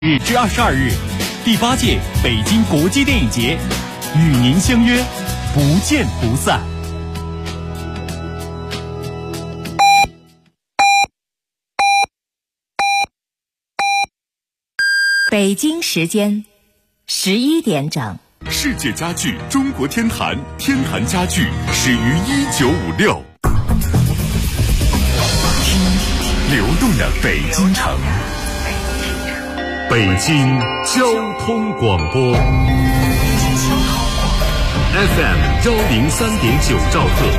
日至22日，第8届北京国际电影节，与您相约，不见不散。 北京时间11点整。 世界家具中国天坛，天坛家具始于1956。听流动的北京城，北京交通广播 FM 103.9兆赫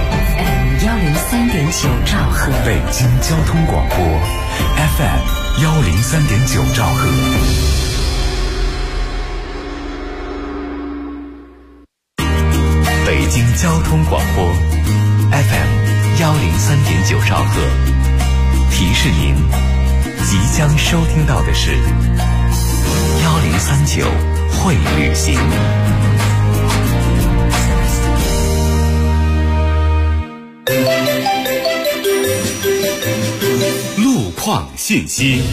103.9兆赫， 北京交通广播 FM 103.9兆赫。北京交通广播 FM 103.9兆赫，提示您即将收听到的是1039会旅行。路况信息。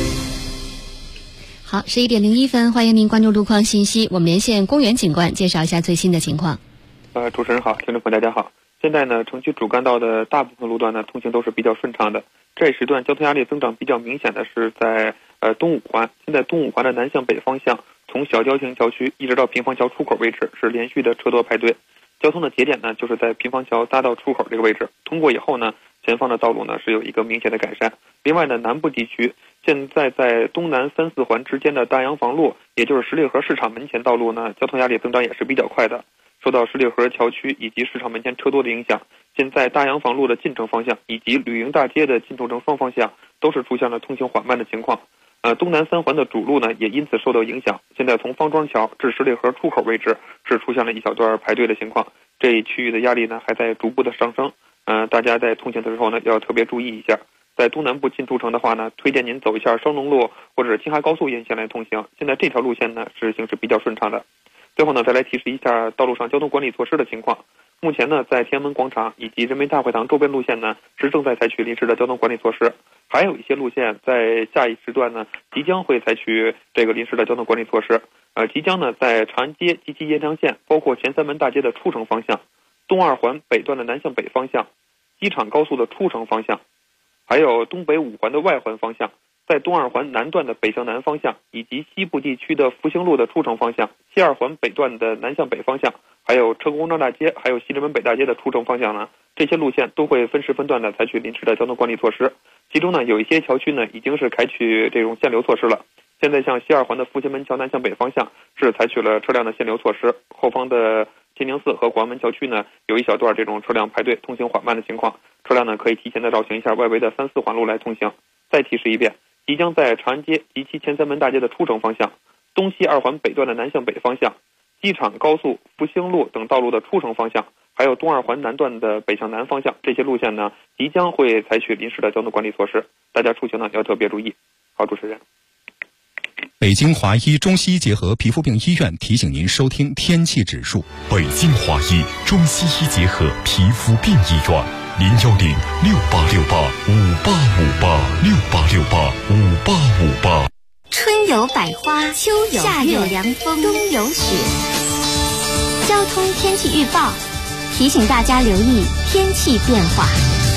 好，11点01分，欢迎您关注路况信息。我们连线公园警官，介绍一下最新的情况。 主持人好，听众朋友大家好。现在呢，城区主干道的大部分路段呢，通行都是比较顺畅的。这一时段交通压力增长比较明显的是在东五环。现在东五环的南向北方向，从小郊亭桥区一直到平房桥出口位置是连续的车多排队。交通的节点呢，就是在平房桥大道出口这个位置。通过以后呢，前方的道路呢是有一个明显的改善。另外呢，南部地区现在在东南3、4环之间的大洋房路，也就是十里河市场门前道路呢，交通压力增长也是比较快的。受到十里河桥区以及市场门前车多的影响，现在大洋房路的进城方向以及旅营大街的进出城双方向都是出现了通行缓慢的情况。东南3环的主路呢也因此受到影响。现在从方庄桥至十里河出口位置是出现了一小段排队的情况，这一区域的压力呢还在逐步的上升。大家在通行的时候呢要特别注意一下。在东南部进出城的话呢，推荐您走一下升龙路或者是京哈高速沿线来通行。现在这条路线呢是行驶比较顺畅的。最后呢，再来提示一下道路上交通管理措施的情况。目前呢，在天安门广场以及人民大会堂周边路线呢，是正在采取临时的交通管理措施。还有一些路线在下一时段呢，即将会采取这个临时的交通管理措施。即将呢，在长安街及其延长线，包括前3门大街的出城方向，东2环北段的南向北方向，机场高速的出城方向，还有东北5环的外环方向，在东2环南段的北向南方向，以及西部地区的复兴路的出城方向，西2环北段的南向北方向，还有车公庄大街，还有西直门北大街的出城方向呢，这些路线都会分时分段的采取临时的交通管理措施。其中呢，有一些桥区呢已经是采取这种限流措施了。现在像西2环的复兴门桥南向北方向是采取了车辆的限流措施，后方的天宁寺和广安门桥区呢有一小段这种车辆排队通行缓慢的情况，车辆呢可以提前的绕行一下外围的3、4环路来通行。再提示一遍，即将在长安街及其前3门大街的出城方向，东西2环北段的南向北方向，机场高速、复兴路等道路的出城方向，还有东2环南段的北向南方向，这些路线呢即将会采取临时的交通管理措施，大家出行呢要特别注意。好，主持人。 北京华医中西医结合皮肤病医院提醒您收听天气指数。 北京华医中西医结合皮肤病医院，0106868586868686858。 春有百花，秋有夏有凉风，冬有雪。交通天气预报提醒大家留意天气变化。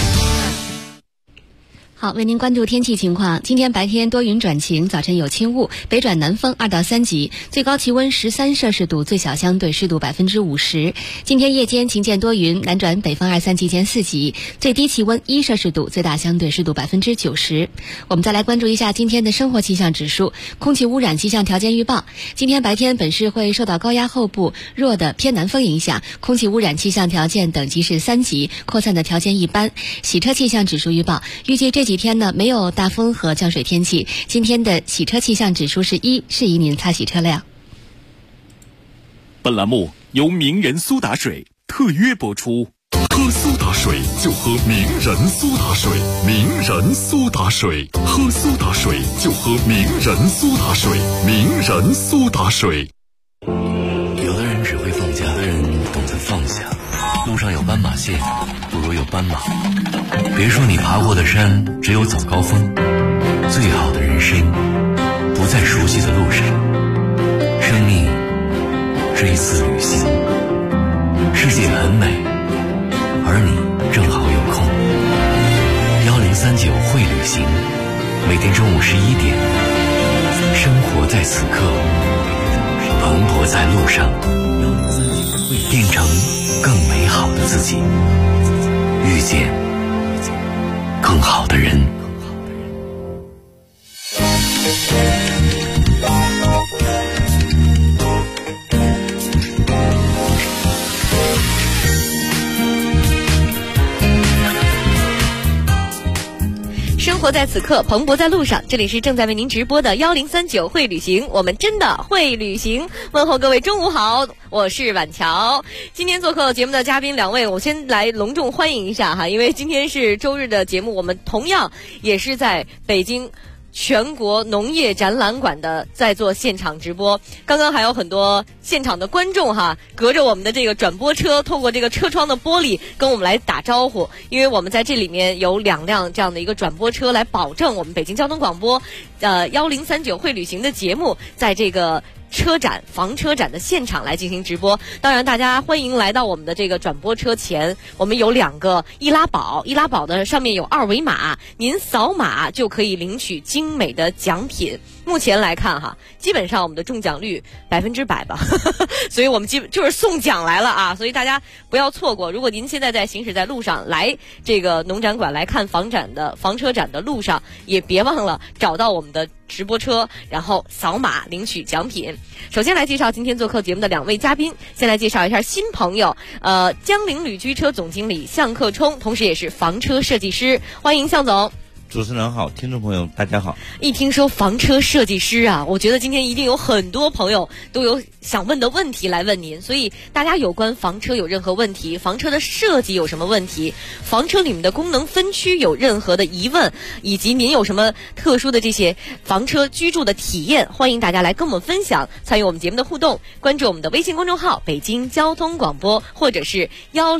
好，为您关注天气情况。今天白天多云转晴，早晨有轻雾，北转南风2到3级，最高气温13摄氏度，最小相对湿度50%。今天夜间晴间多云，南转北风2、3级见4级，最低气温1摄氏度，最大相对湿度90%。我们再来关注一下今天的生活气象指数。空气污染气象条件预报，今天白天本市会受到高压后部弱的偏南风影响，空气污染气象条件等级是3级，扩散的条件一般。洗车气象指数预报，预计这几天呢没有大风和降水天气，今天的洗车气象指数是1，适宜您擦洗车辆。 本栏目由名人苏打水特约播出。 喝苏打水就喝名人苏打水，名人苏打水，喝苏打水就喝名人苏打水，名人苏打水。 有的人只会放假，有的人懂得放下。路上有斑马线，不如有斑马。别说你爬过的山只有早高峰，最好的人生不在熟悉的路上。生命是一次旅行，世界很美，而你正好有空。1039会旅行，每天中午11点，生活在此刻，蓬勃在路上，变成更美好的自己，遇见更好的人。 生活在此刻，蓬勃在路上。这里是正在为您直播的1039会旅行，我们真的会旅行。问候各位中午好，我是婉乔。今天做客节目的嘉宾两位，我先来隆重欢迎一下哈，因为今天是周日的节目，我们同样也是在北京全国农业展览馆的在做现场直播。刚刚还有很多现场的观众哈，隔着我们的这个转播车，透过这个车窗的玻璃跟我们来打招呼，因为我们在这里面有2辆这样的一个转播车，来保证我们北京交通广播1039会旅行的节目在这个房车展的现场来进行直播。当然大家欢迎来到我们的这个转播车前，我们有2个易拉宝的上面有2维码，您扫码就可以领取精美的奖品。目前来看哈，基本上我们的中奖率100%吧所以我们就是送奖来了啊，所以大家不要错过。如果您现在行驶在路上，来这个农展馆来看房车展的路上，也别忘了找到我们的直播车，然后扫码领取奖品。首先来介绍今天做客节目的2位嘉宾，先来介绍一下新朋友，江铃旅居车总经理向克冲，同时也是房车设计师，欢迎向总。 主持人好，听众朋友大家好。 一听说房车设计师啊，我觉得今天一定有很多朋友都有想问的问题来问您，所以大家有关房车有任何问题，房车的设计有什么问题，房车里面的功能分区有任何的疑问，以及您有什么特殊的这些房车居住的体验，欢迎大家来跟我们分享，参与我们节目的互动。关注我们的微信公众号北京交通广播，或者是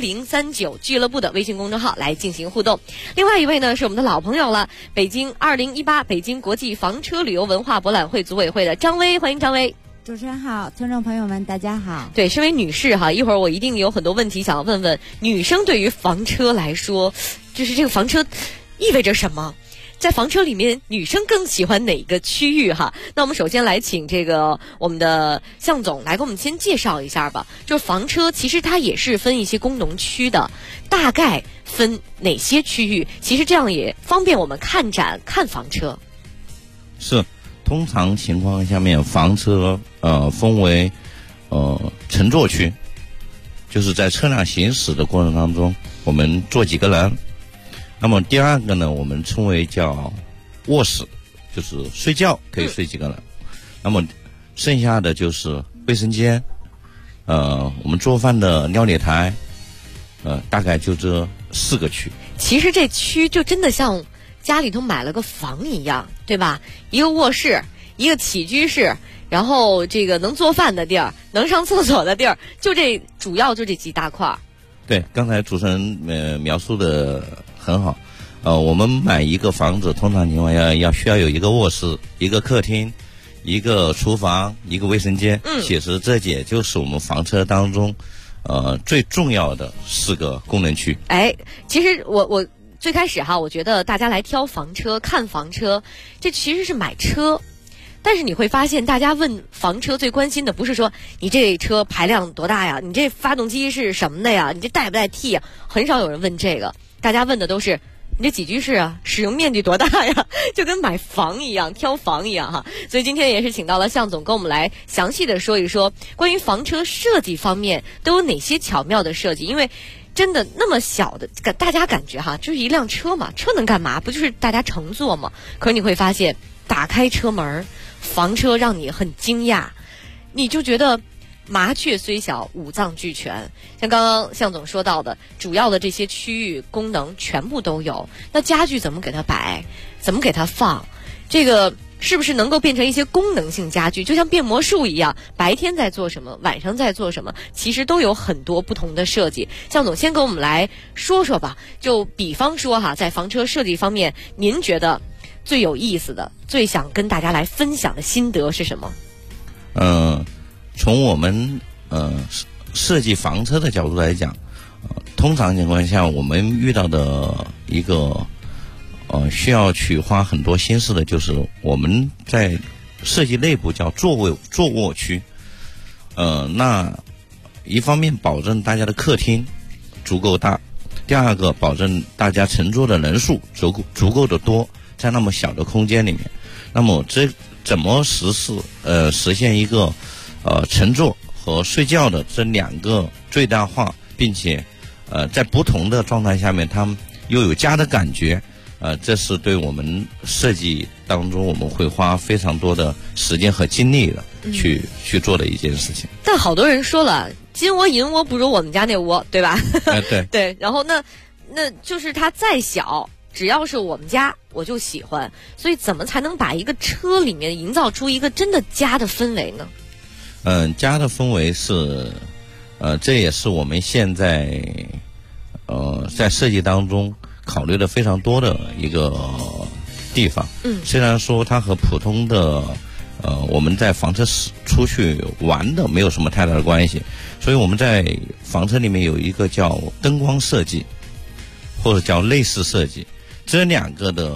1039俱乐部的微信公众号来进行互动。另外一位呢是我们的老朋友了，北京2018北京国际房车旅游文化博览会组委会的张薇，欢迎张薇。 主持人好，听众朋友们大家好。 对，身为女士哈，一会儿我一定有很多问题想要问问女生，对于房车来说，就是这个房车意味着什么？在房车里面，女生更喜欢哪个区域哈？那我们首先来请这个我们的向总来给我们先介绍一下吧。就是房车其实它也是分一些功能区的，大概分哪些区域？其实这样也方便我们看展看房车。 是，通常情况下面房车分为乘坐区，就是在车辆行驶的过程当中，我们坐几个人。那么第2个呢，我们称为叫卧室，就是睡觉可以睡几个人。那么剩下的就是卫生间，我们做饭的料理台，大概就这4个区。 其实这区就真的像家里头买了个房一样，对吧？一个卧室，一个起居室，然后这个能做饭的地儿，能上厕所的地儿，主要就这几大块。 对，刚才主持人描述的很好。我们买一个房子，通常情况下需要有一个卧室、一个客厅、一个厨房、一个卫生间。其实这也就是我们房车当中最重要的4个功能区。 其实我最开始哈，我觉得大家来挑房车、看房车，这其实是买车。但是你会发现，大家问房车最关心的不是说你这车排量多大呀，你这发动机是什么的呀，你这带不带 T 呀，很少有人问这个。大家问的都是你这几居室啊，使用面积多大呀，就跟买房一样，挑房一样哈。所以今天也是请到了向总跟我们来详细的说一说关于房车设计方面都有哪些巧妙的设计。因为真的那么小的，大家感觉哈，就是一辆车嘛，车能干嘛？不就是大家乘坐嘛？可是你会发现，打开车门，房车让你很惊讶，你就觉得麻雀虽小，五脏俱全。像刚刚向总说到的，主要的这些区域功能全部都有。那家具怎么给它摆，怎么给它放，这个是不是能够变成一些功能性家具，就像变魔术一样，白天在做什么，晚上在做什么，其实都有很多不同的设计。向总先跟我们来说说吧，就比方说哈，在房车设计方面，您觉得最有意思的、最想跟大家来分享的心得是什么？ 从我们设计房车的角度来讲，通常情况下我们遇到的一个需要去花很多心思的，就是我们在设计内部叫坐卧区。那一方面保证大家的客厅足够大，第二个保证大家乘坐的人数足够的多，在那么小的空间里面，那么这怎么实现一个乘坐和睡觉的这两个最大化，并且在不同的状态下面他们又有家的感觉，这是对我们设计当中我们会花非常多的时间和精力的去做的一件事情。 但好多人说了，金窝银窝不如我们家那窝，对吧？ 对对，然后那就是它再小，只要是我们家我就喜欢，所以怎么才能把一个车里面营造出一个真的家的氛围呢？ 家的氛围是这也是我们现在在设计当中考虑的非常多的一个地方。虽然说它和普通的我们在房车出去玩的没有什么太大的关系，所以我们在房车里面有一个叫灯光设计或者叫内饰设计，这两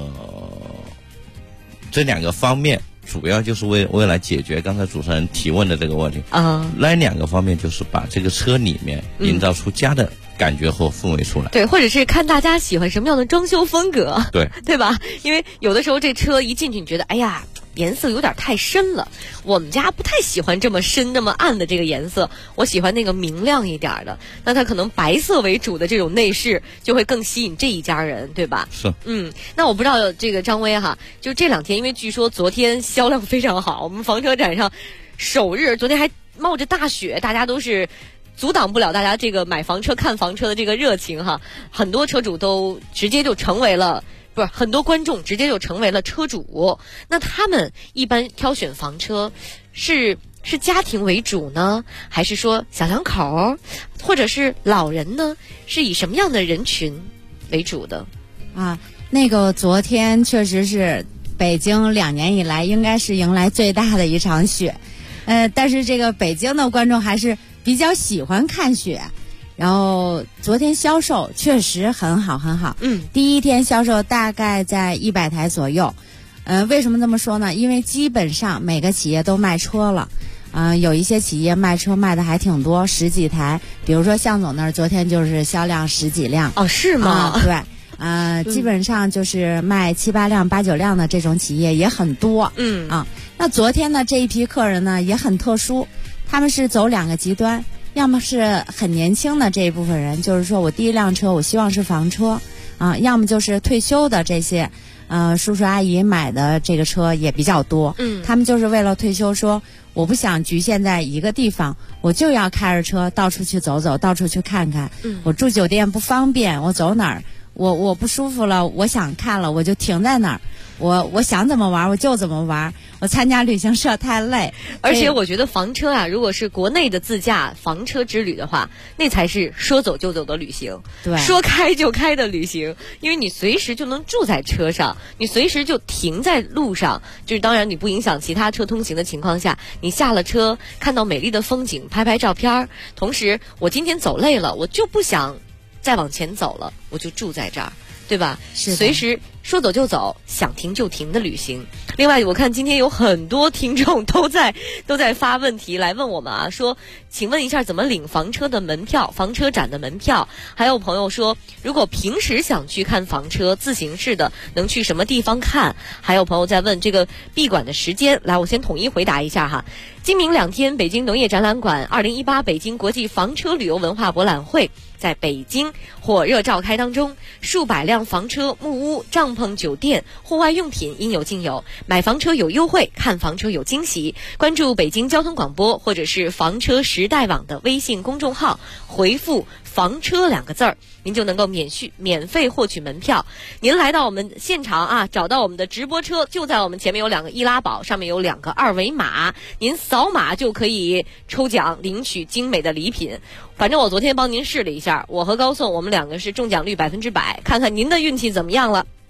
个方面主要就是为了解决刚才主持人提问的这个问题。那两个方面就是把这个车里面营造出家的感觉和氛围出来。 对，或者是看大家喜欢什么样的装修风格。对吧？因为有的时候这车一进去你觉得哎呀颜色有点太深了，我们家不太喜欢这么深这么暗的这个颜色，我喜欢那个明亮一点的，那它可能白色为主的这种内饰就会更吸引这一家人，对吧？ 是。 那我不知道这个张威哈，就这两天因为据说昨天销量非常好，我们房车展上首日昨天还冒着大雪，大家都是阻挡不了大家这个买房车看房车的这个热情哈，很多车主都直接就成为了很多观众直接就成为了车主。那他们一般挑选房车是家庭为主呢，还是说小两口或者是老人呢？是以什么样的人群为主的？ 那个昨天确实是北京2年以来应该是迎来最大的一场雪，但是这个北京的观众还是比较喜欢看雪。然后昨天销售确实很好很好，第一天销售大概在100台左右。为什么这么说呢？因为基本上每个企业都卖车了，有一些企业卖车卖的还挺多，10几台，比如说向总那儿昨天就是销量10几辆。 是吗？ 对，基本上就是卖7、8辆、8、9辆的这种企业也很多。那昨天呢这一批客人呢也很特殊，他们是走2个极端。要么是很年轻的这一部分人，就是说我第一辆车我希望是房车要么就是退休的这些叔叔阿姨买的这个车也比较多。他们就是为了退休，说我不想局限在一个地方，我就要开着车到处去走走，到处去看看。我住酒店不方便，我走哪儿我不舒服了，我想看了我就停在哪儿，我想怎么玩我就怎么玩，我参加旅行社太累。 而且我觉得房车啊，如果是国内的自驾房车之旅的话，那才是说走就走的旅行， 对， 说开就开的旅行。因为你随时就能住在车上，你随时就停在路上，就是当然你不影响其他车通行的情况下，你下了车看到美丽的风景拍拍照片，同时我今天走累了，我就不想再往前走了，我就住在这儿，对吧？ 是随时说走就走，想停就停的旅行。另外我看今天有很多听众都在发问题来问我们啊，说请问一下怎么领房车的门票，房车展的门票。还有朋友说如果平时想去看房车自行式的能去什么地方看。还有朋友在问这个闭馆的时间，来我先统一回答一下哈。今明2天北京农业展览馆2018北京国际房车旅游文化博览会在北京火热召开当中，数百辆房车、木屋、帐篷、酒店、户外用品应有尽有，买房车有优惠，看房车有惊喜。关注北京交通广播或者是房车时代网的微信公众号，回复房车2个字儿，您就能够免费获取门票。您来到我们现场啊，找到我们的直播车，就在我们前面有2个易拉宝，上面有2个二维码，您扫码就可以抽奖领取精美的礼品。反正我昨天帮您试了一下，我和高颂我们2个是中奖率100%，看看您的运气怎么样了。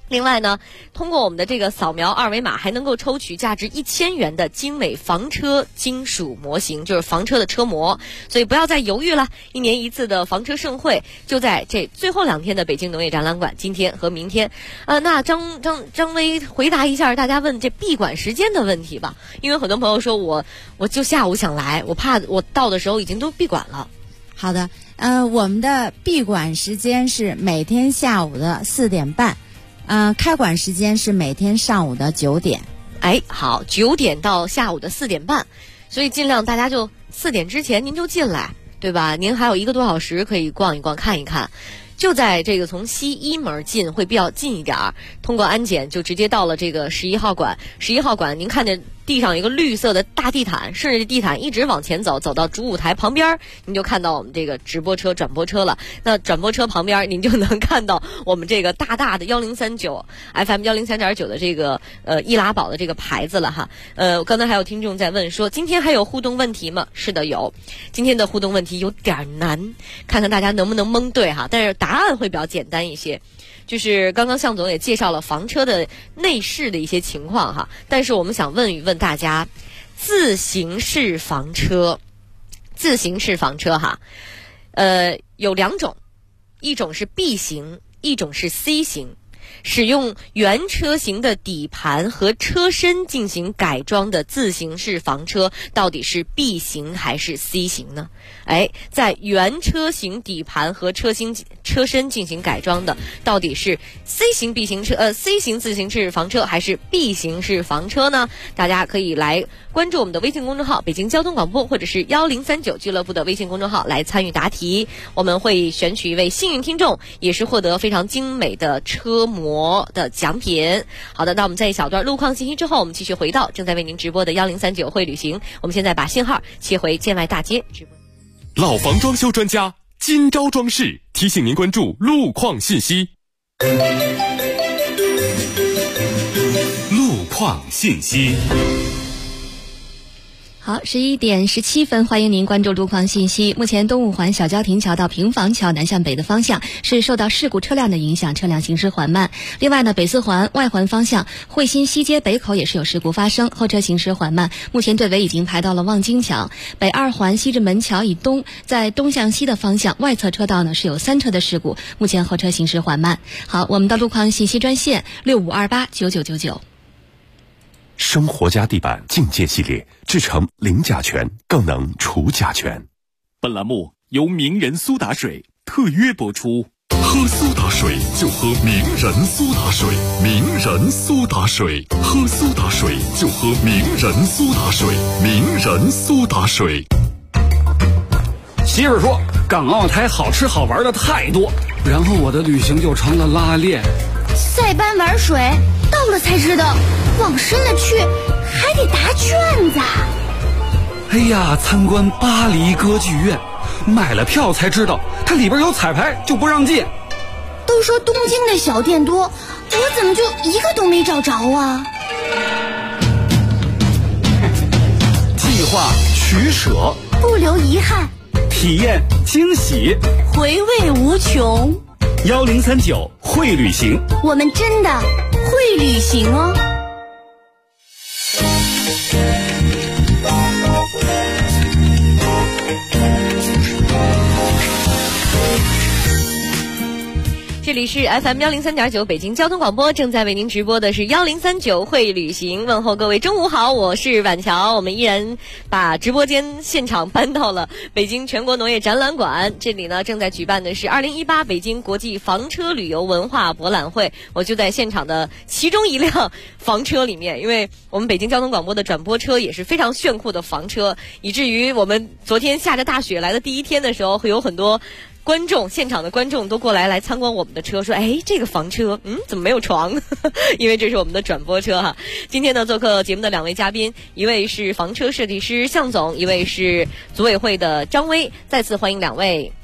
另外呢，通过我们的这个扫描二维码，还能够抽取价值1000元的精美房车金属模型，就是房车的车模。所以不要再犹豫了，1年1次的房车盛会就在这最后2天的北京农业展览馆，今天和明天。那张威回答一下大家问这闭馆时间的问题吧，因为很多朋友说我就下午想来，我怕我到的时候已经都闭馆了。 好的，我们的闭馆时间是每天下午的4点半。开馆时间是每天上午的9点。 好，9点到下午的4点半，所以尽量大家就4点之前您就进来，对吧？您还有1个多小时可以逛一逛看一看。就在这个从西1门进会比较近一点，通过安检就直接到了这个11号馆。11号馆您看见地上有一个绿色的大地毯，顺着地毯一直往前走，走到主舞台旁边，您就看到我们这个直播车、转播车了。那转播车旁边，您就能看到我们这个大大的1039 FM 103.9的这个易拉宝的这个牌子了哈。刚才还有听众在问说，今天还有互动问题吗？是的，有。今天的互动问题有点难，看看大家能不能蒙对哈，但是答案会比较简单一些。就是刚刚向总也介绍了房车的内饰的一些情况哈，但是我们想问一问大家，自行式房车哈，有2种，一种是 B 型，一种是 C 型。使用原车型的底盘和车身进行改装的自行式房车到底是 B 型还是 C 型呢？在原车型底盘和车身进行改装的到底是 C 型自行式房车还是 B 型式房车呢？大家可以来关注我们的微信公众号北京交通广播或者是1039俱乐部的微信公众号来参与答题，我们会选取一位幸运听众，也是获得非常精美的车模的奖品。好的，那我们在一小段路况信息之后，我们继续回到正在为您直播的1039会旅行。我们现在把信号切回建外大街直播。 老房装修专家今朝装饰提醒您关注路况信息。路况信息。 好，11点17分，欢迎您关注路况信息。目前东五环小交亭桥到平房桥南向北的方向是受到事故车辆的影响，车辆行驶缓慢。另外呢，北四环外环方向汇鑫西街北口也是有事故发生，后车行驶缓慢，目前队尾已经排到了望京桥。北二环西直门桥以东，在东向西的方向外侧车道呢是有3车的事故，目前后车行驶缓慢。好，我们的路况信息专线65289999。 生活家地板境界系列，制成零甲醛，更能除甲醛。本栏目由名人苏打水特约播出。 喝苏打水就喝名人苏打水，名人苏打水，喝苏打水就喝名人苏打水，名人苏打水。 媳妇说港澳台好吃好玩的太多，然后我的旅行就成了拉练。 塞班玩水，到了才知道往深了去还得答卷子。 哎呀，参观巴黎歌剧院，买了票才知道它里边有彩排就不让进。 都说东京的小店多，我怎么就一个都没找着啊？ 计划取舍， 不留遗憾， 体验惊喜， 回味无穷。 1039会旅行， 我们真的会旅行哦。 这里是 FM 103.9北京交通广播，正在为您直播的是1039会旅行。问候各位中午好，我是婉乔。我们依然把直播间现场搬到了北京全国农业展览馆，这里呢正在举办的是2018北京国际房车旅游文化博览会。我就在现场的其中一辆房车里面，因为我们北京交通广播的转播车也是非常炫酷的房车，以至于我们昨天下着大雪来的第一天的时候，会有很多观众，现场的观众都过来参观我们的车，说这个房车怎么没有床因为这是我们的转播车哈。今天呢做客节目的2位嘉宾，一位是房车设计师向总，一位是组委会的张威，再次欢迎2位。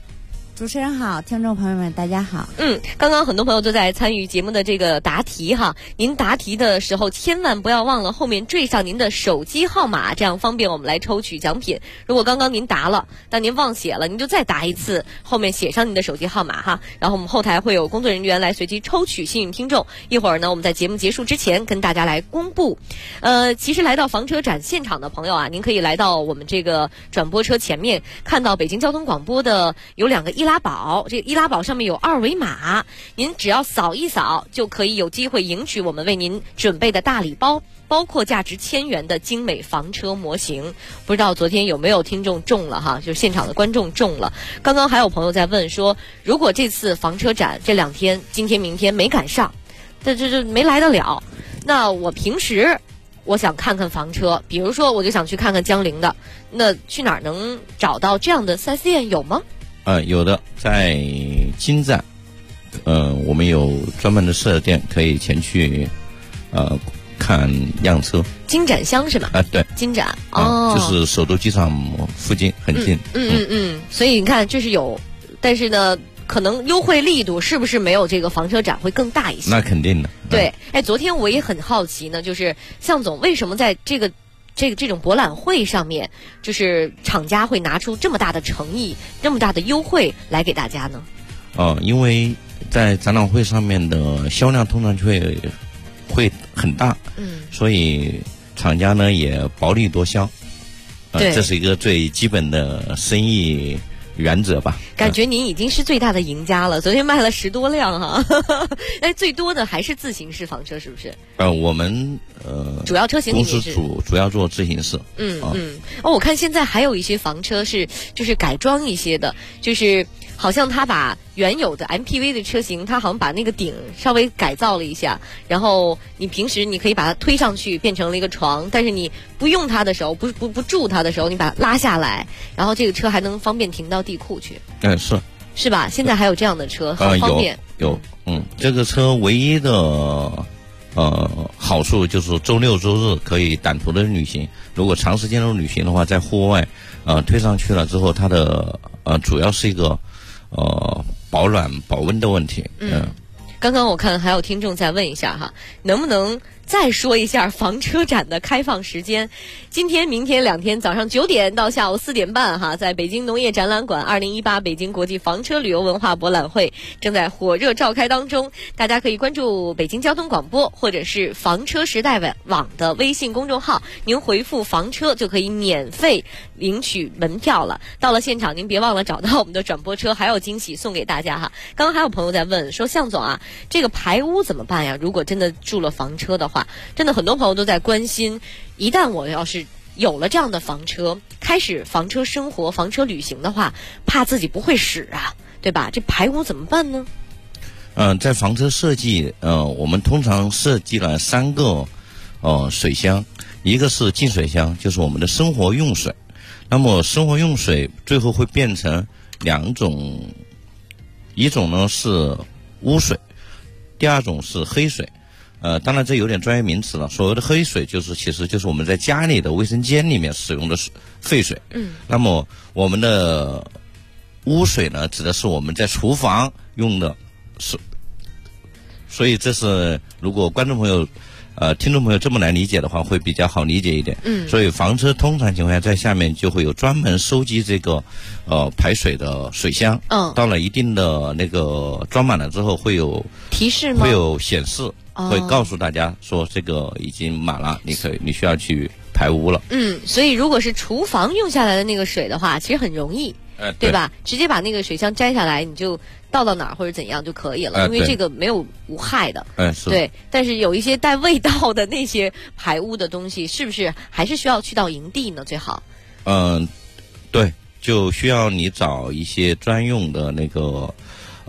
主持人好，听众朋友们大家好。 刚刚很多朋友都在参与节目的这个答题哈，您答题的时候千万不要忘了后面缀上您的手机号码，这样方便我们来抽取奖品。如果刚刚您答了，但您忘写了，您就再答一次，后面写上您的手机号码哈，然后我们后台会有工作人员来随机抽取幸运听众。一会儿呢，我们在节目结束之前跟大家来公布。其实来到房车展现场的朋友啊，您可以来到我们这个转播车前面，看到北京交通广播的有2个易拉宝，这个易拉宝上面有2维码，您只要扫一扫就可以有机会赢取我们为您准备的大礼包，包括价值1000元的精美房车模型。不知道昨天有没有听众中了哈，就是现场的观众中了。刚刚还有朋友在问说，如果这次房车展这2天今天明天没赶上，这没来得了，那我平时我想看看房车，比如说我就想去看看江铃的，那去哪儿能找到这样的 4S 店有吗？ 有的，在金站，我们有专门的4S店可以前去看样车。 金展箱是吧？ 对， 金展就是首都机场附近，很近。 所以你看这是有，但是呢，可能优惠力度是不是没有这个房车展会更大一些？ 那肯定的。 对，昨天我也很好奇呢，就是向总为什么在这种博览会上面，就是厂家会拿出这么大的诚意、这么大的优惠来给大家呢？ 因为在展览会上面的销量通常会很大，所以厂家呢也薄利多销，这是一个最基本的生意原则吧。 感觉您已经是最大的赢家了，昨天卖了10多辆哈。最多的还是自行式房车，是不是？ 我们主要车型公司主要做自行式。 我看现在还有一些房车就是改装一些的，就是好像他把原有的 MPV 的车型，他好像把那个顶稍微改造了一下，然后你平时你可以把它推上去变成了一个床，但是你不用它的时候，不住它的时候，你把它拉下来，然后这个车还能方便停到地库去。 是吧？现在还有这样的车，很方便。 有，这个车唯一的好处就是周六周日可以短途的旅行。如果长时间的旅行的话，在户外推上去了之后，它的主要是一个保暖保温的问题。 刚刚我看还有听众在问一下哈，能不能再说一下房车展的开放时间？今天、明天2天早上9点到下午4点半哈，在北京农业展览馆2018北京国际房车旅游文化博览会正在火热召开当中，大家可以关注北京交通广播或者是房车时代网的微信公众号，您回复房车就可以免费领取门票了。到了现场您别忘了找到我们的转播车，还有惊喜送给大家哈。刚刚还有朋友在问说，向总啊，这个排污怎么办呀？如果真的住了房车的话，真的很多朋友都在关心，一旦我要是有了这样的房车，开始房车生活、房车旅行的话，怕自己不会使啊，对吧？这排污怎么办呢？ 在房车设计，我们通常设计了3个水箱，一个是净水箱，就是我们的生活用水。那么生活用水最后会变成2种，一种呢是污水，第2种是黑水。当然这有点专业名词了。所谓的黑水其实就是我们在家里的卫生间里面使用的废水。那么我们的污水呢，指的是我们在厨房用的水。所以这是如果观众朋友听众朋友这么来理解的话，会比较好理解一点。所以房车通常情况下在下面就会有专门收集这个排水的水箱。到了一定的那个装满了之后，会有提示吗？ 会有显示，会告诉大家说这个已经满了，你需要去排污了。 所以如果是厨房用下来的那个水的话，其实很容易，对吧？直接把那个水箱摘下来，你就倒到哪儿或者怎样就可以了，因为这个没有无害的。对。但是有一些带味道的那些排污的东西，是不是还是需要去到营地呢？最好。 对，就需要你找一些专用的那个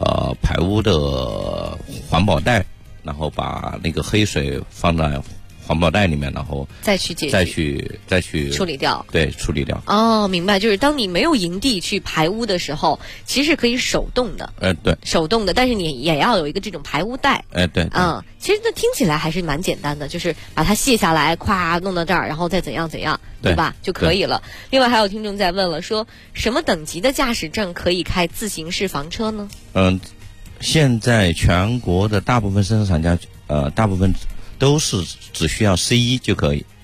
排污的环保袋，然后把那个黑水放在环保袋里面，然后再去处理掉。 对，处理掉。 哦，明白，就是当你没有营地去排污的时候，其实是可以手动的。 对， 手动的，但是你也要有一个这种排污袋。 对。 其实那听起来还是蛮简单的，就是把它卸下来，咵弄到这儿，然后再怎样，对吧？就可以了。另外还有听众在问了，说什么等级的驾驶证可以开自行式房车呢？ 现在全国的大部分生产厂家，大部分都是只需要 C1 就可以。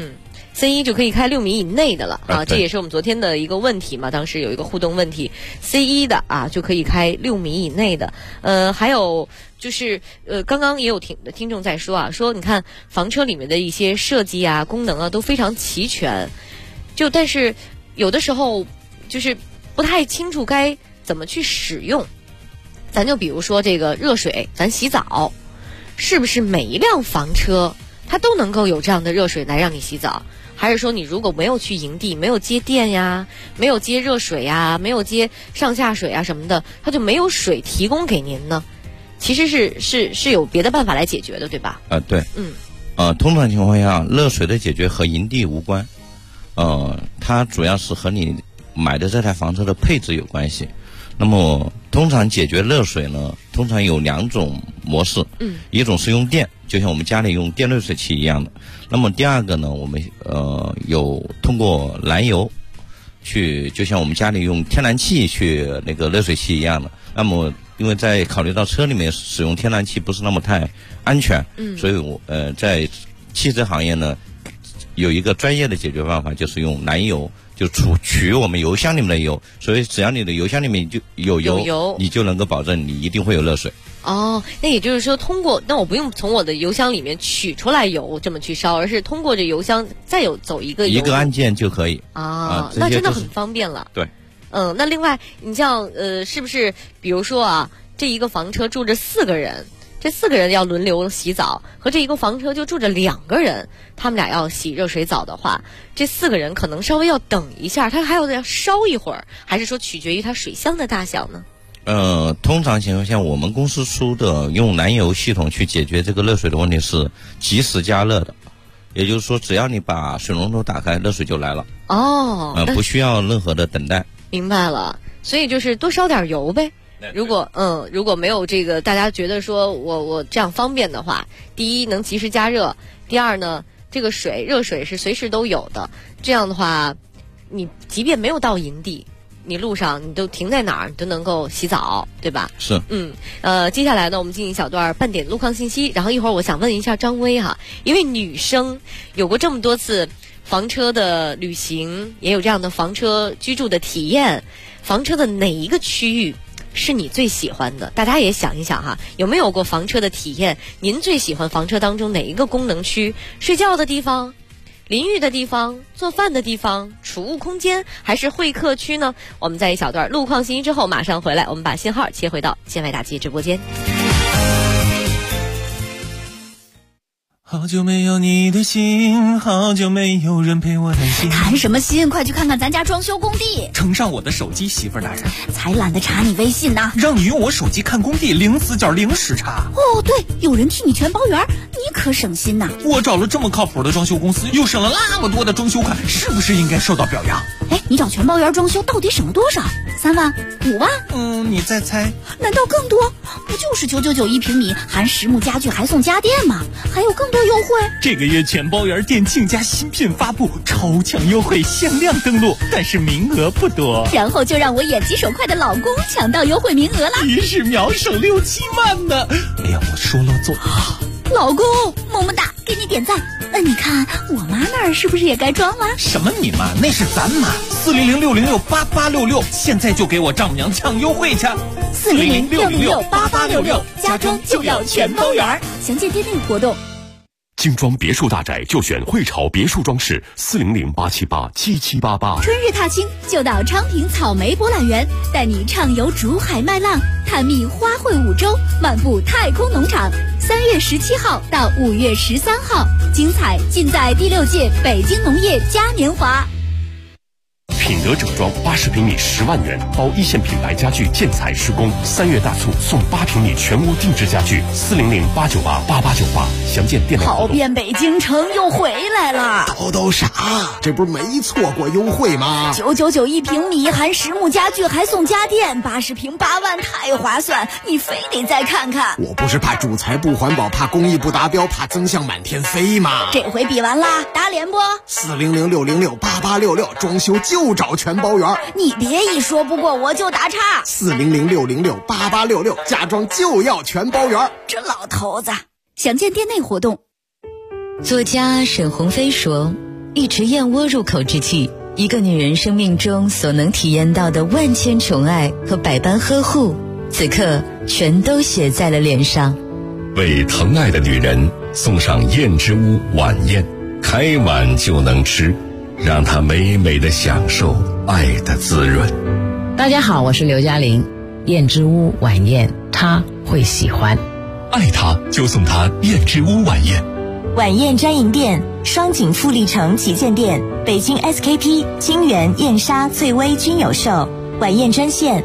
C1 就可以开6米以内的了啊，这也是我们昨天的一个问题嘛，当时有一个互动问题 ，C1 的啊就可以开6米以内的。还有就是刚刚也有听众在说啊，说你看房车里面的一些设计啊、功能啊都非常齐全，但是有的时候就是不太清楚该怎么去使用。咱就比如说这个热水，咱洗澡，是不是每一辆房车它都能够有这样的热水来让你洗澡？还是说你如果没有去营地，没有接电呀，没有接热水呀，没有接上下水啊什么的，它就没有水提供给您呢？其实是有别的办法来解决的，对吧？ 对。通常情况下，热水的解决和营地无关，它主要是和你买的这台房车的配置有关系。那么通常解决热水呢，通常有2种模式，一种是用电，就像我们家里用电热水器一样的。那么第二个呢，我们有通过燃油去，就像我们家里用天然气去那个热水器一样的。那么因为在考虑到车里面使用天然气不是那么太安全，所以我在汽车行业呢有一个专业的解决办法，就是用燃油。就取我们油箱里面的油，所以只要你的油箱里面就有油，你就能够保证你一定会有热水。 那也就是说，那我不用从我的油箱里面取出来油这么去烧，而是通过这油箱再走一个按键就可以。 那真的很方便了。 对。 那另外，你像是不是比如说啊，这一个房车住着4个人？这4个人要轮流洗澡，和这一个房车就住着2个人，他们俩要洗热水澡的话，这4个人可能稍微要等一下，他还要烧一会儿，还是说取决于他水箱的大小呢？ 通常情况下，我们公司出的用燃油系统去解决这个热水的问题是即时加热的，也就是说，只要你把水龙头打开，热水就来了。不需要任何的等待。 明白了，所以就是多烧点油呗。如果没有这个，大家觉得说我这样方便的话，第一能及时加热，第二呢，这个热水是随时都有的。这样的话，你即便没有到营地，你路上你都停在哪儿，你都能够洗澡，对吧？ 是。 接下来呢，我们进行一小段半点路况信息，然后一会儿我想问一下张薇哈，因为女生有过这么多次房车的旅行，也有这样的房车居住的体验，房车的哪一个区域是你最喜欢的？大家也想一想哈，有没有过房车的体验？您最喜欢房车当中哪一个功能区？睡觉的地方、淋浴的地方、做饭的地方、储物空间，还是会客区呢？我们在一小段路况信息之后马上回来，我们把信号切回到县外大街直播间。 好久没有你的心，好久没有人陪我谈心。 谈什么心？快去看看咱家装修工地。 呈上我的手机，媳妇儿大人。 才懒得查你微信呢。 让你用我手机看工地，零死角零时差。 哦，对，有人替你全包圆，你可省心呐。 我找了这么靠谱的装修公司，又省了那么多的装修款，是不是应该受到表扬？ 你找全包圆装修到底省了多少？3万、5 万？你再猜？ 难道更多？不就是999一平米，含实木家具还送家电吗？还有更多优惠。 这个月全包圆店庆家新品发布，超强优惠，限量登录，但是名额不多。 然后就让我眼疾手快的老公抢到优惠名额了， 于是秒省6、7万呢。哎呀，我说了做。 老公，么么哒，给你点赞。你看我妈那儿是不是也该装了？ 什么你妈？那是咱妈。400-606-8866，现在就给我丈母娘抢优惠去。 400-606-8866，家装就要全包圆。详见店内活动。 精装别墅大宅就选汇潮别墅装饰，400-878-7788。 春日踏青就到昌平草莓博览园，带你畅游竹海麦浪，探秘花卉五洲，漫步太空农场。3月17号到5月13号，精彩尽在第6届北京农业嘉年华。 品德整装80平米10万元，包一线品牌家具建材施工。3月大促送8平米全屋定制家具，400-898-8898，详见店内活动。 跑遍北京城又回来了， 都啥？这不是没错过优惠吗 ？999一平米，含实木家具还送家电，80平8万，太划算！你非得再看看。 我不是怕主材不环保，怕工艺不达标，怕增项满天飞吗？ 这回比完啦，打脸不？400-606-8866，装修就找全包圆。你别一说不过我就打岔。 400-606-8866，家装就要全包圆。 这老头子，详见店内活动。 作家沈鸿飞说，一池燕窝入口之际，一个女人生命中所能体验到的万千宠爱和百般呵护，此刻全都写在了脸上。 为疼爱的女人送上燕之屋晚宴，开碗就能吃，让她美美的享受爱的滋润。 大家好，我是刘嘉玲。燕之屋晚宴，她会喜欢。 爱她就送她燕之屋晚宴。 晚宴专营店：双井富力城旗舰店、北京 SKP、金源、燕莎、翠微均有售。晚宴专线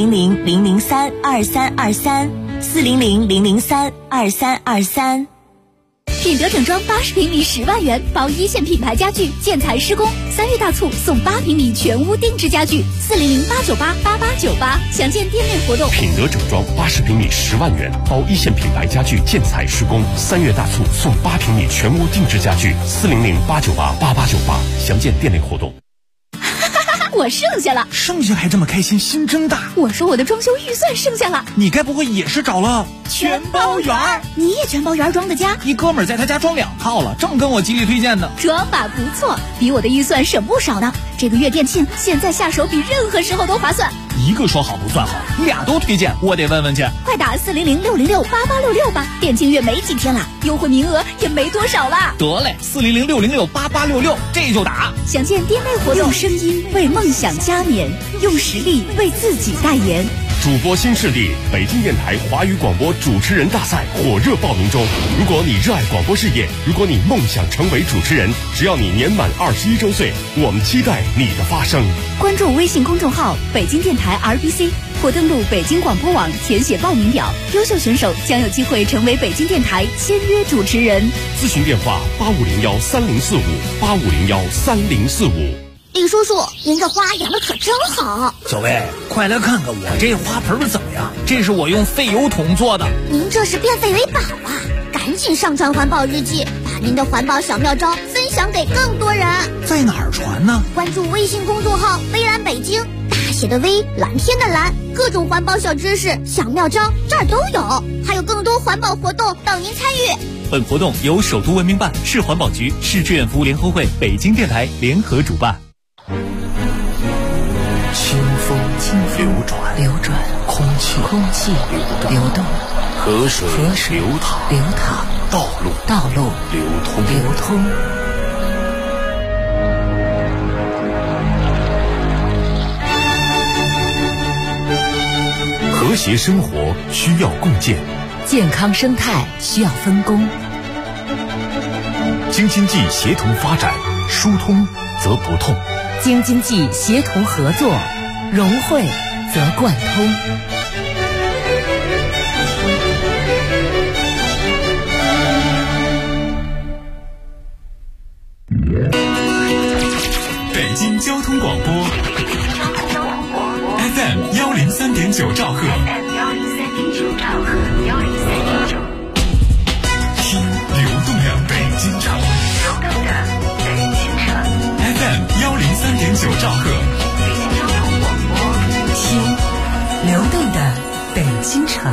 ：400-003-2323，400-003-2323。 品德整装80平米10万元，包一线品牌家具建材施工。3月大促送8平米全屋定制家具，400-898-8898，详见店内活动。 品德整装80平米10万元，包一线品牌家具建材施工。3月大促送8平米全屋定制家具，400-898-8898，详见店内活动。 我剩下了， 剩下还这么开心，心真大。 我说我的装修预算剩下了， 你该不会也是找了全包圆？你也全包圆装的家？ 一哥们儿在他家装2套了，正跟我极力推荐呢。 装吧不错，比我的预算省不少呢。这个月店庆，现在下手比任何时候都划算。 一个说好不算好，2都推荐，我得问问去。 快打400-606-8866吧，店庆月没几天了，优惠名额也没多少了。 得嘞，400-606-8866，这就打。 详见店内活动。用声音为梦想加冕，用实力为自己代言。 主播新势力，北京电台华语广播主持人大赛火热报名中。如果你热爱广播事业，如果你梦想成为主持人，只要你年满21周岁，我们期待你的发声。 关注微信公众号北京电台 RBC， 或登录北京广播网填写报名表，优秀选手将有机会成为北京电台签约主持人。 咨询电话8501-3045，8501-3045。 李叔叔，您这花养的可真好。 小薇，快来看看我这花盆怎么样？这是我用废油桶做的。 您这是变废为宝啊！赶紧上传环保日记，把您的环保小妙招分享给更多人。 在哪儿传呢？ 关注微信公众号微蓝北京，大写的微，蓝天的蓝，各种环保小知识、小妙招这儿都有，还有更多环保活动等您参与。 本活动由首都文明办、市环保局、市志愿服务联合会、北京电台联合主办。 清风流转，空气流动，河水流淌，道路流通。 和谐生活需要共建， 健康生态需要分工。 京津冀协同发展，疏通则不痛。 京津冀协同合作，融汇则贯通。 北京交通广播 FM 103.9兆赫，听流动的北京城。FM 103.9兆赫， 听流动的北京城。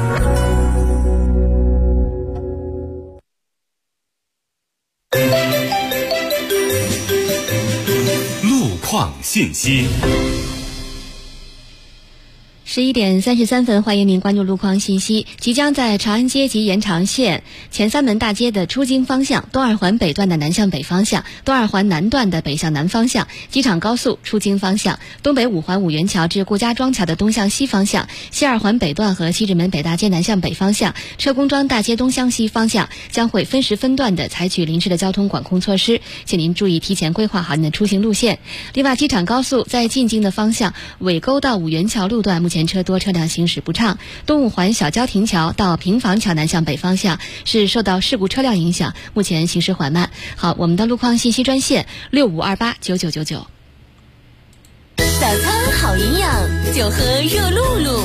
路况信息。 11点33分，欢迎您关注路况信息。即将在长安街及延长线前三门大街的出京方向、东二环北段的南向北方向、东二环南段的北向南方向、机场高速出京方向、东北五环五元桥至顾家庄桥的东向西方向、西二环北段和西直门北大街南向北方向、车公庄大街东向西方向将会分时分段的采取临时的交通管控措施，请您注意提前规划好您的出行路线。另外，机场高速在进京的方向尾沟到五元桥路段目前车多，车辆行驶不畅。东五环小交亭桥到平房桥南向北方向是受到事故车辆影响，目前行驶缓慢。好，我们的路况信息专线65289999。 早餐好营养，就喝热露露。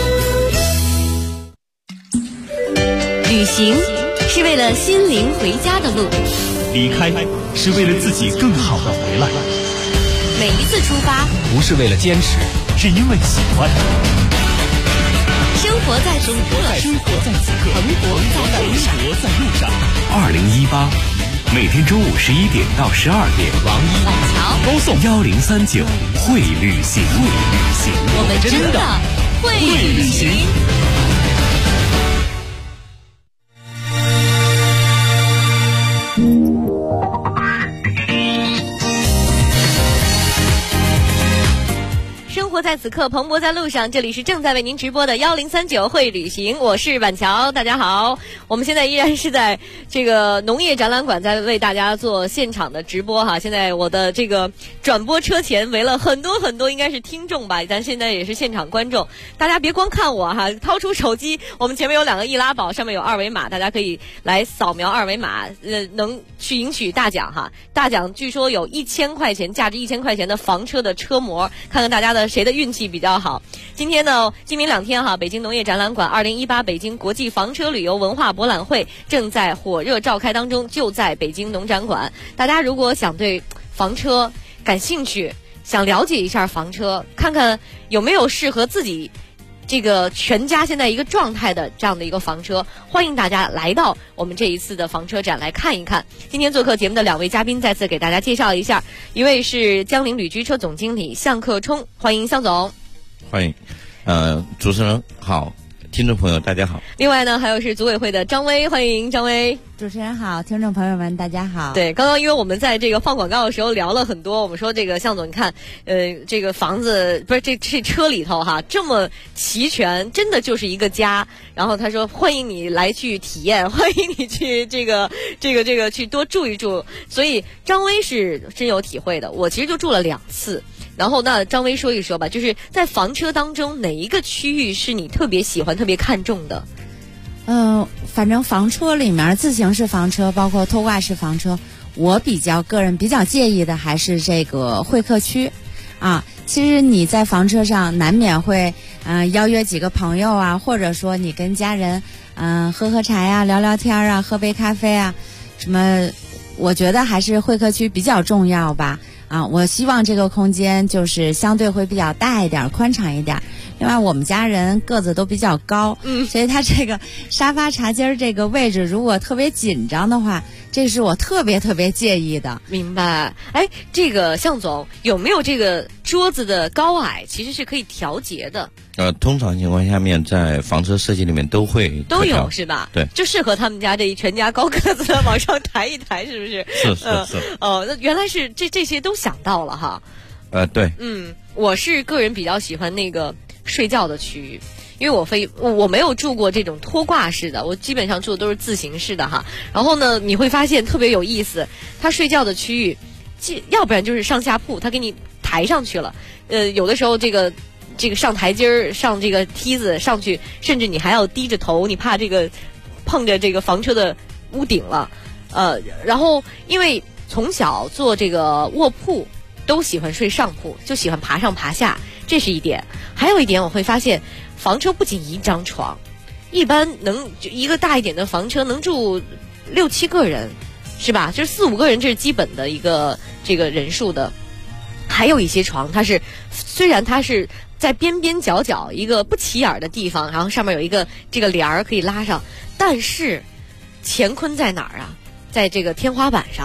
旅行是为了心灵回家的路， 离开是为了自己更好的回来。 每一次出发不是为了坚持，是因为喜欢。 生活在此刻，蓬勃在路上。 2018，每天中午11点到12点， 王一、晚桥高送1039会旅行， 我们真的会旅行。 生活在此刻，蓬勃在路上。这里是正在为您直播的1039会旅行，我是板桥，大家好。我们现在依然是在这个农业展览馆，在为大家做现场的直播哈。现在我的这个转播车前围了很多，应该是听众吧，咱现在也是现场观众。大家别光看我哈，掏出手机，我们前面有2个易拉宝，上面有二维码，大家可以来扫描二维码，能去赢取大奖哈。大奖据说有1000块钱，价值1000块钱的房车的车模，看看大家的谁的运气比较好。今天呢，今明2天哈，北京农业展览馆2018北京国际房车旅游文化博览会正在火热召开当中，就在北京农展馆。大家如果想对房车感兴趣，想了解一下房车，看看有没有适合自己这个全家现在一个状态的这样的一个房车，欢迎大家来到我们这一次的房车展来看一看。今天做客节目的2位嘉宾再次给大家介绍一下，一位是江铃旅居车总经理向克冲，欢迎向总。 欢迎，主持人好，听众朋友大家好。 另外呢，还有是组委会的张威，欢迎张威。 主持人好，听众朋友们大家好。 对，刚刚因为我们在这个放广告的时候聊了很多，我们说这个向总，你看，这个房子不是这车里头哈这么齐全，真的就是一个家。然后他说欢迎你来去体验，欢迎你去这个去多住一住。所以张威是深有体会的，我其实就住了2次。然后那张威说一说吧，就是在房车当中哪一个区域是你特别喜欢、特别看重的？ 反正房车里面，自行式房车包括拖挂式房车，我个人比较介意的还是这个会客区啊。其实你在房车上难免会邀约几个朋友啊，或者说你跟家人喝茶呀、聊聊天啊、喝杯咖啡啊什么，我觉得还是会客区比较重要吧。我希望这个空间就是相对会比较大一点、宽敞一点。另外我们家人个子都比较高，所以他这个沙发茶几儿这个位置如果特别紧张的话，这是我特别介意的。 明白。哎，这个向总有没有这个桌子的高矮其实是可以调节的？ 通常情况下面在房车设计里面都有是吧？ 对， 就适合他们家这一全家高个子往上抬一抬，是不是？ 是。 那原来是这些都想到了哈。 对。 我是个人比较喜欢那个睡觉的区域，因为我没有住过这种拖挂式的，我基本上住的都是自行式的哈。然后呢，你会发现特别有意思，他睡觉的区域，要不然就是上下铺，他给你抬上去了。有的时候这个上台阶儿、上这个梯子上去，甚至你还要低着头，你怕这个碰着这个房车的屋顶了。然后因为从小做这个卧铺，都喜欢睡上铺，就喜欢爬上爬下，这是一点。还有一点，我会发现房车不仅一张床，一般一个大一点的房车能住6、7个人，是吧？就是4、5个人，这是基本的一个这个人数的。还有一些床，虽然它是在边边角角一个不起眼的地方，然后上面有一个这个帘儿可以拉上，但是乾坤在哪儿啊？在这个天花板上。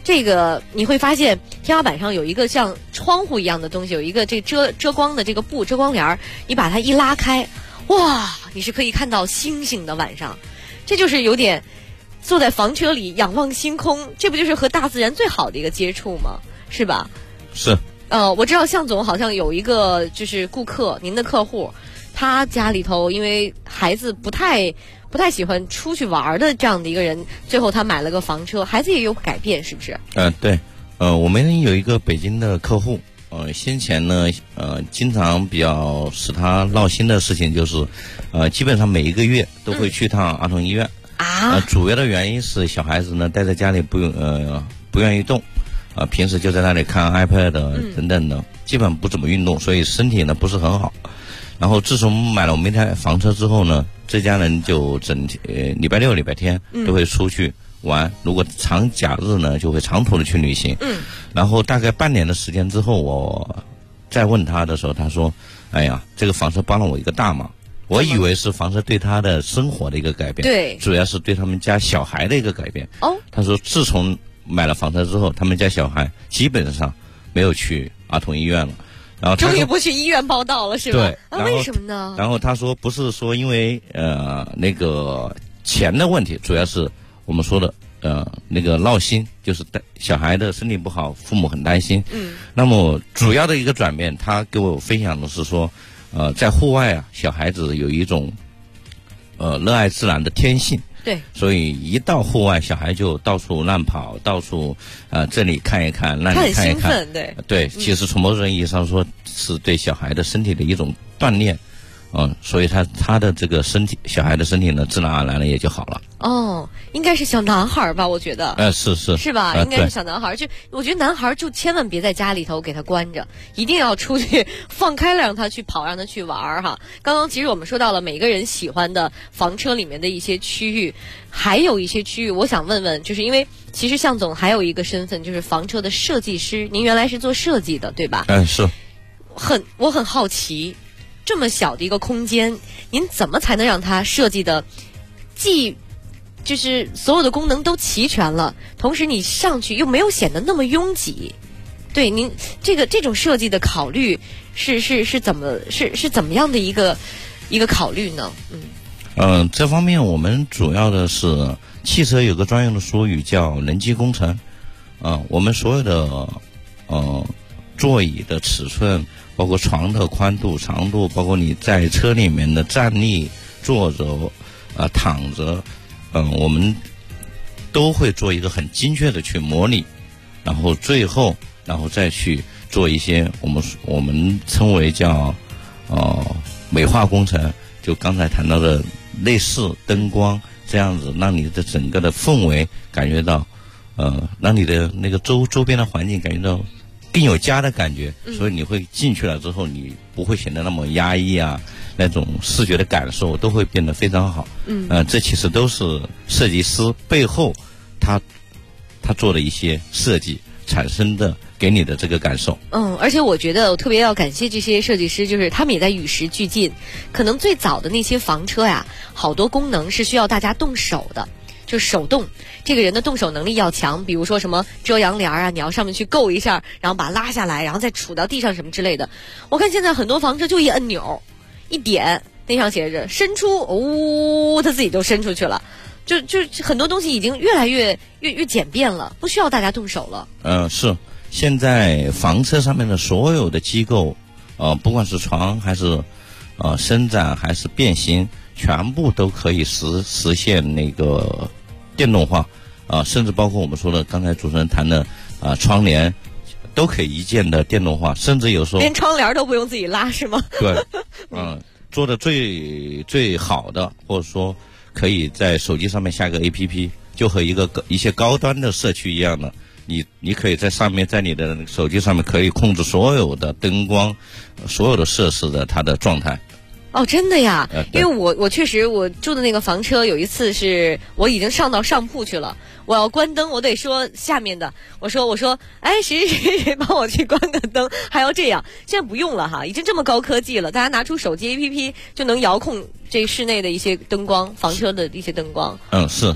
这个你会发现天花板上有一个像窗户一样的东西，有一个这遮光的这个布遮光帘儿，你把它一拉开，哇，你是可以看到星星的晚上。这就是有点坐在房车里仰望星空，这不就是和大自然最好的一个接触吗？是吧？ 是。 我知道向总好像有一个就是顾客，您的客户，他家里头因为孩子不太喜欢出去玩的这样的一个人，最后他买了个房车，孩子也有改变，是不是？ 对，我们有一个北京的客户，先前呢，经常比较使他闹心的事情就是，基本上每一个月都会去趟儿童医院。主要的原因是小孩子呢待在家里不愿意动。平时就在那里看 iPad 等等的，基本不怎么运动，所以身体呢不是很好。然后自从买了我们一台房车之后呢，这家人就礼拜六、礼拜天都会出去玩。如果长假日呢，就会长途的去旅行。然后大概半年的时间之后，我再问他的时候，他说：“哎呀，这个房车帮了我一个大忙。”我以为是房车对他的生活的一个改变， 对， 主要是对他们家小孩的一个改变。他说自从买了房车之后，他们家小孩基本上没有去儿童医院了。然后终于不去医院报道了，是吧？ 对， 为什么呢？ 然后他说不是说因为那个钱的问题，主要是我们说的那个闹心，就是小孩的身体不好，父母很担心。那么主要的一个转变，他给我分享的是说，在户外啊，小孩子有一种热爱自然的天性。 对， 所以一到户外，小孩就到处乱跑，到处这里看一看，那里看一看。对，其实从某种意义上说，是对小孩的身体的一种锻炼。所以他的这个小孩的身体呢，自然而然的也就好了。 应该是小男孩吧，我觉得。是吧？应该是小男孩。我觉得男孩就千万别在家里头给他关着，一定要出去放开了，让他去跑，让他去玩哈。刚刚其实我们说到了每个人喜欢的房车里面的一些区域，还有一些区域，我想问问，就是因为其实向总还有一个身份，就是房车的设计师，您原来是做设计的，对吧？ 是。 我很好奇。这么小的一个空间，您怎么才能让它设计的既就是所有的功能都齐全了，同时你上去又没有显得那么拥挤？对，您这种设计的考虑是怎么样的一个考虑呢？ 这方面我们主要的是汽车有个专用的术语叫人机工程。我们所有的座椅的尺寸，包括床的宽度、长度，包括你在车里面的站立、坐着、躺着，我们都会做一个很精确的去模拟，然后最后再去做一些我们称为叫美化工程，就刚才谈到的类似灯光这样子，让你的整个的氛围感觉到，让你的那个周边的环境感觉到更有家的感觉，所以你会进去了之后，你不会显得那么压抑啊，那种视觉的感受都会变得非常好。这其实都是设计师背后他做的一些设计产生的给你的这个感受。 而且我觉得我特别要感谢这些设计师，就是他们也在与时俱进。可能最早的那些房车呀，好多功能是需要大家动手的。就手动，这个人的动手能力要强，比如说什么遮阳帘啊，你要上面去够一下，然后把它拉下来，然后再杵到地上什么之类的。我看现在很多房车就一按钮，一点，那上写着伸出，它自己就伸出去了。就很多东西已经越来越简便了，不需要大家动手了。 是，现在房车上面的所有的机构，不管是床还是伸展还是变形，全部都可以实现那个电动化，甚至包括我们说的刚才主持人谈的窗帘，都可以一键的电动化，甚至有时候连窗帘都不用自己拉，是吗？ 对，做的最好的，或者说可以在手机上面下个 APP， 就和一些高端的社区一样的，你可以在上面，在你的手机上面可以控制所有的灯光，所有的设施的它的状态。 真的呀，因为我确实我住的那个房车有一次是我已经上到上铺去了，我要关灯，我得说下面的，我说，哎，谁帮我去关个灯，还要这样。现在不用了哈，已经这么高科技了，大家拿出手机 APP 就能遥控这室内的一些灯光，房车的一些灯光。 是，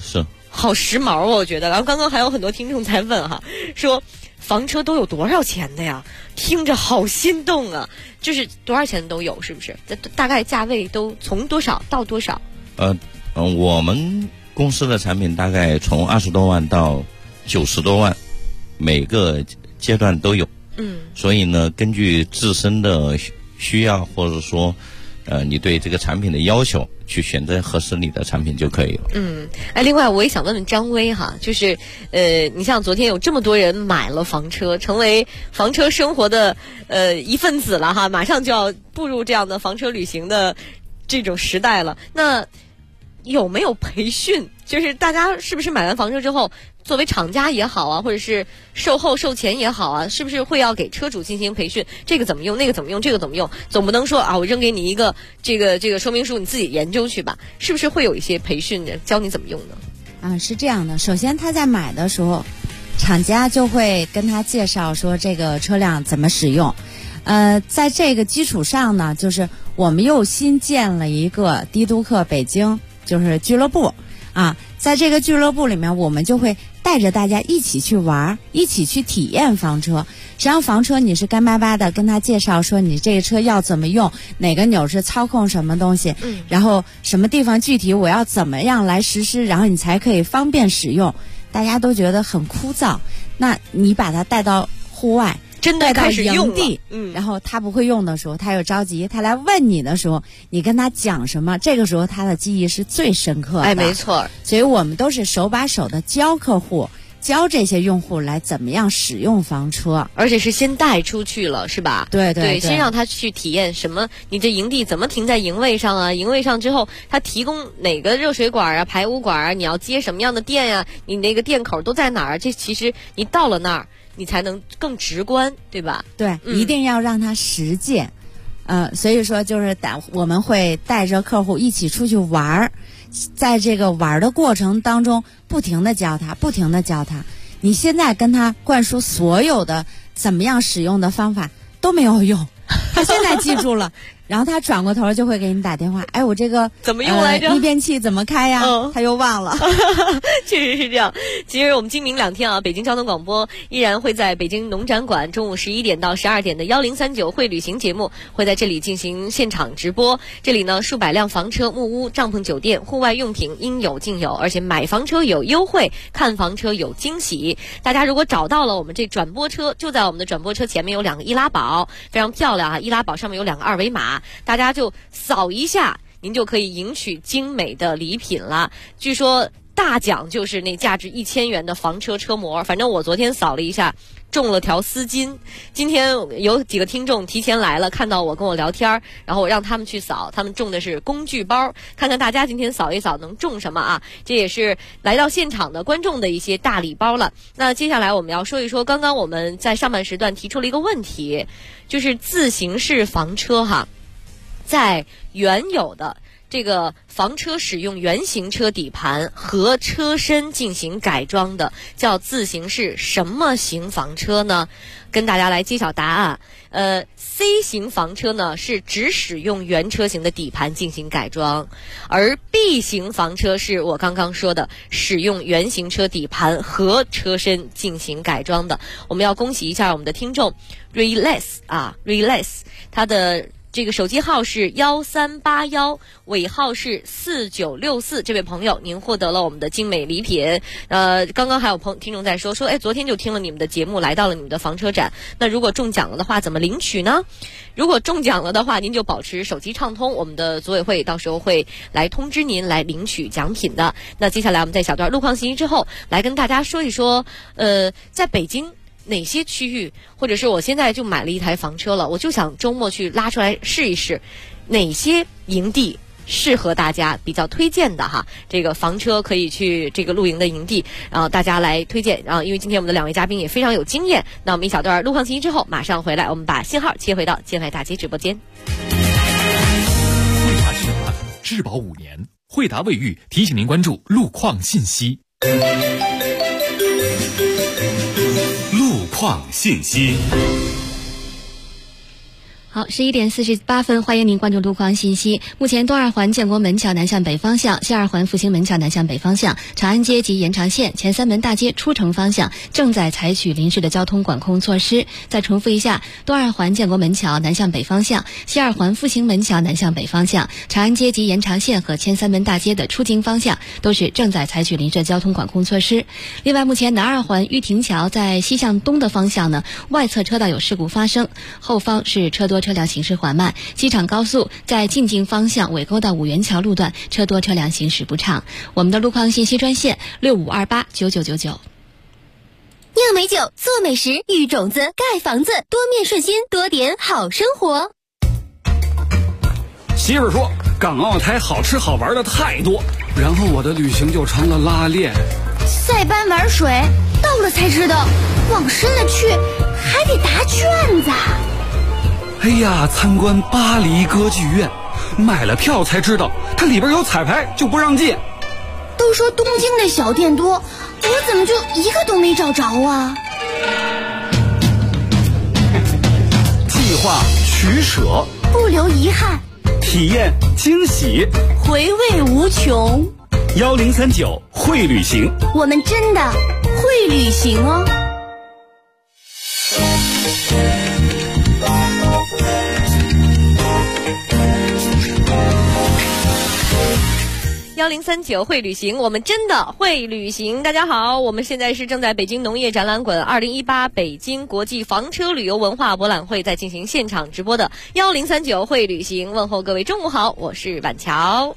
好时髦我觉得。然后刚刚还有很多听众在问哈，说房车都有多少钱的呀？听着好心动啊！就是多少钱都有，是不是？大概价位都从多少到多少？ 我们公司的产品大概从20多万到90多万，每个阶段都有。所以呢，根据自身的需要，或者说你对这个产品的要求，去选择合适你的产品就可以了。 另外我也想问问张威哈，就是你像昨天有这么多人买了房车，成为房车生活的一份子了哈，马上就要步入这样的房车旅行的这种时代了。那有没有培训？就是大家是不是买完房车之后，作为厂家也好啊，或者是售后售前也好啊，是不是会要给车主进行培训？这个怎么用，那个怎么用，这个怎么用？总不能说啊，我扔给你一个这个说明书，你自己研究去吧？是不是会有一些培训的，教你怎么用呢？ 是这样的，首先他在买的时候，厂家就会跟他介绍说这个车辆怎么使用。在这个基础上呢，就是我们又新建了一个的都客北京就是俱乐部啊，在这个俱乐部里面，我们就会带着大家一起去玩，一起去体验房车。实际上房车你是干巴巴的跟他介绍说你这个车要怎么用，哪个钮是操控什么东西，然后什么地方具体我要怎么样来实施，然后你才可以方便使用。大家都觉得很枯燥，那你把它带到户外， 真的开始用营地，然后他不会用的时候，他又着急，他来问你的时候，你跟他讲什么，这个时候他的记忆是最深刻的。 没错。 所以我们都是手把手的教客户，教这些用户来怎么样使用房车， 而且是先带出去了，是吧？ 对， 先让他去体验什么，你这营地怎么停在营位上啊？营位上之后，他提供哪个热水管啊、排污管啊？你要接什么样的电呀？你那个电口都在哪儿？这其实你到了那儿，你才能更直观，对吧？ 对，一定要让他实践。所以说就是我们会带着客户一起出去玩儿，在这个玩的过程当中，不停的教他。你现在跟他灌输所有的怎么样使用的方法都没有用，他现在记住了。然后他转过头就会给你打电话，我这个怎么用来着？ 逆变器怎么开呀？他又忘了。 确实是这样。其实我们今明2天啊，北京交通广播依然会在北京农展馆中午11点到12点的1039会旅行节目会在这里进行现场直播。这里呢，数百辆房车、木屋、帐篷、酒店、户外用品应有尽有，而且买房车有优惠，看房车有惊喜。大家如果找到了我们这转播车，就在我们的转播车前面有2个易拉宝，非常漂亮啊！易拉宝上面有2个二维码。大家就扫一下，您就可以赢取精美的礼品了。据说大奖就是那价值1000元的房车车模，反正我昨天扫了一下，中了条丝巾。今天有几个听众提前来了，看到我跟我聊天，然后我让他们去扫，他们中的是工具包，看看大家今天扫一扫能中什么啊？这也是来到现场的观众的一些大礼包了。那接下来我们要说一说，刚刚我们在上半时段提出了一个问题，就是自行式房车哈。在原有的这个房车使用原型车底盘和车身进行改装的，叫自行式什么型房车呢？跟大家来揭晓答案。C 型房车呢是只使用原车型的底盘进行改装，而 B 型房车是我刚刚说的使用原型车底盘和车身进行改装的。我们要恭喜一下我们的听众 Relax 他的这个手机号是1381，尾号是4964。这位朋友，您获得了我们的精美礼品。刚刚还有听众在说，昨天就听了你们的节目，来到了你们的房车展。那如果中奖了的话，怎么领取呢？如果中奖了的话，您就保持手机畅通，我们的组委会到时候会来通知您来领取奖品的。那接下来我们在小段路况信息之后，来跟大家说一说，在北京哪些区域，或者是我现在就买了一台房车了，我就想周末去拉出来试一试，哪些营地适合大家比较推荐的哈，这个房车可以去这个露营的营地，然后大家来推荐。然后因为今天我们的2位嘉宾也非常有经验，那我们一小段路况信息之后马上回来，我们把信号切回到建外大街直播间。 惠达集团质保5年，惠达卫浴提醒您关注路况信息。 路况信息。 好，11点48分，欢迎您关注路况信息。目前东二环建国门桥南向北方向、西二环复兴门桥南向北方向、长安街及延长线、前三门大街出城方向正在采取临时的交通管控措施。再重复一下，东二环建国门桥南向北方向、西二环复兴门桥南向北方向、长安街及延长线和前三门大街的出京方向都是正在采取临时交通管控措施。另外，目前南二环玉亭桥在西向东的方向呢，外侧车道有事故发生，后方是车多车辆行驶缓慢。机场高速在进京方向尾沟到五元桥路段车多车辆行驶不畅。我们的路况信息专线65289999。 酿美酒，做美食，育种子，盖房子，多面顺心，多点好生活。 媳妇说港澳台好吃好玩的太多，然后我的旅行就成了拉练。 塞班玩水，到了才知道，往深了去还得答卷子。 哎呀，参观巴黎歌剧院，买了票才知道它里边有彩排就不让进。 都说东京的小店多，我怎么就一个都没找着啊？ 计划取舍， 不留遗憾， 体验惊喜， 回味无穷。 1039会旅行， 我们真的会旅行哦。 1039会旅行，我们真的会旅行。大家好，我们现在是正在北京农业展览馆2018北京国际房车旅游文化博览会在进行现场直播的1039会旅行。问候各位中午好，我是板桥。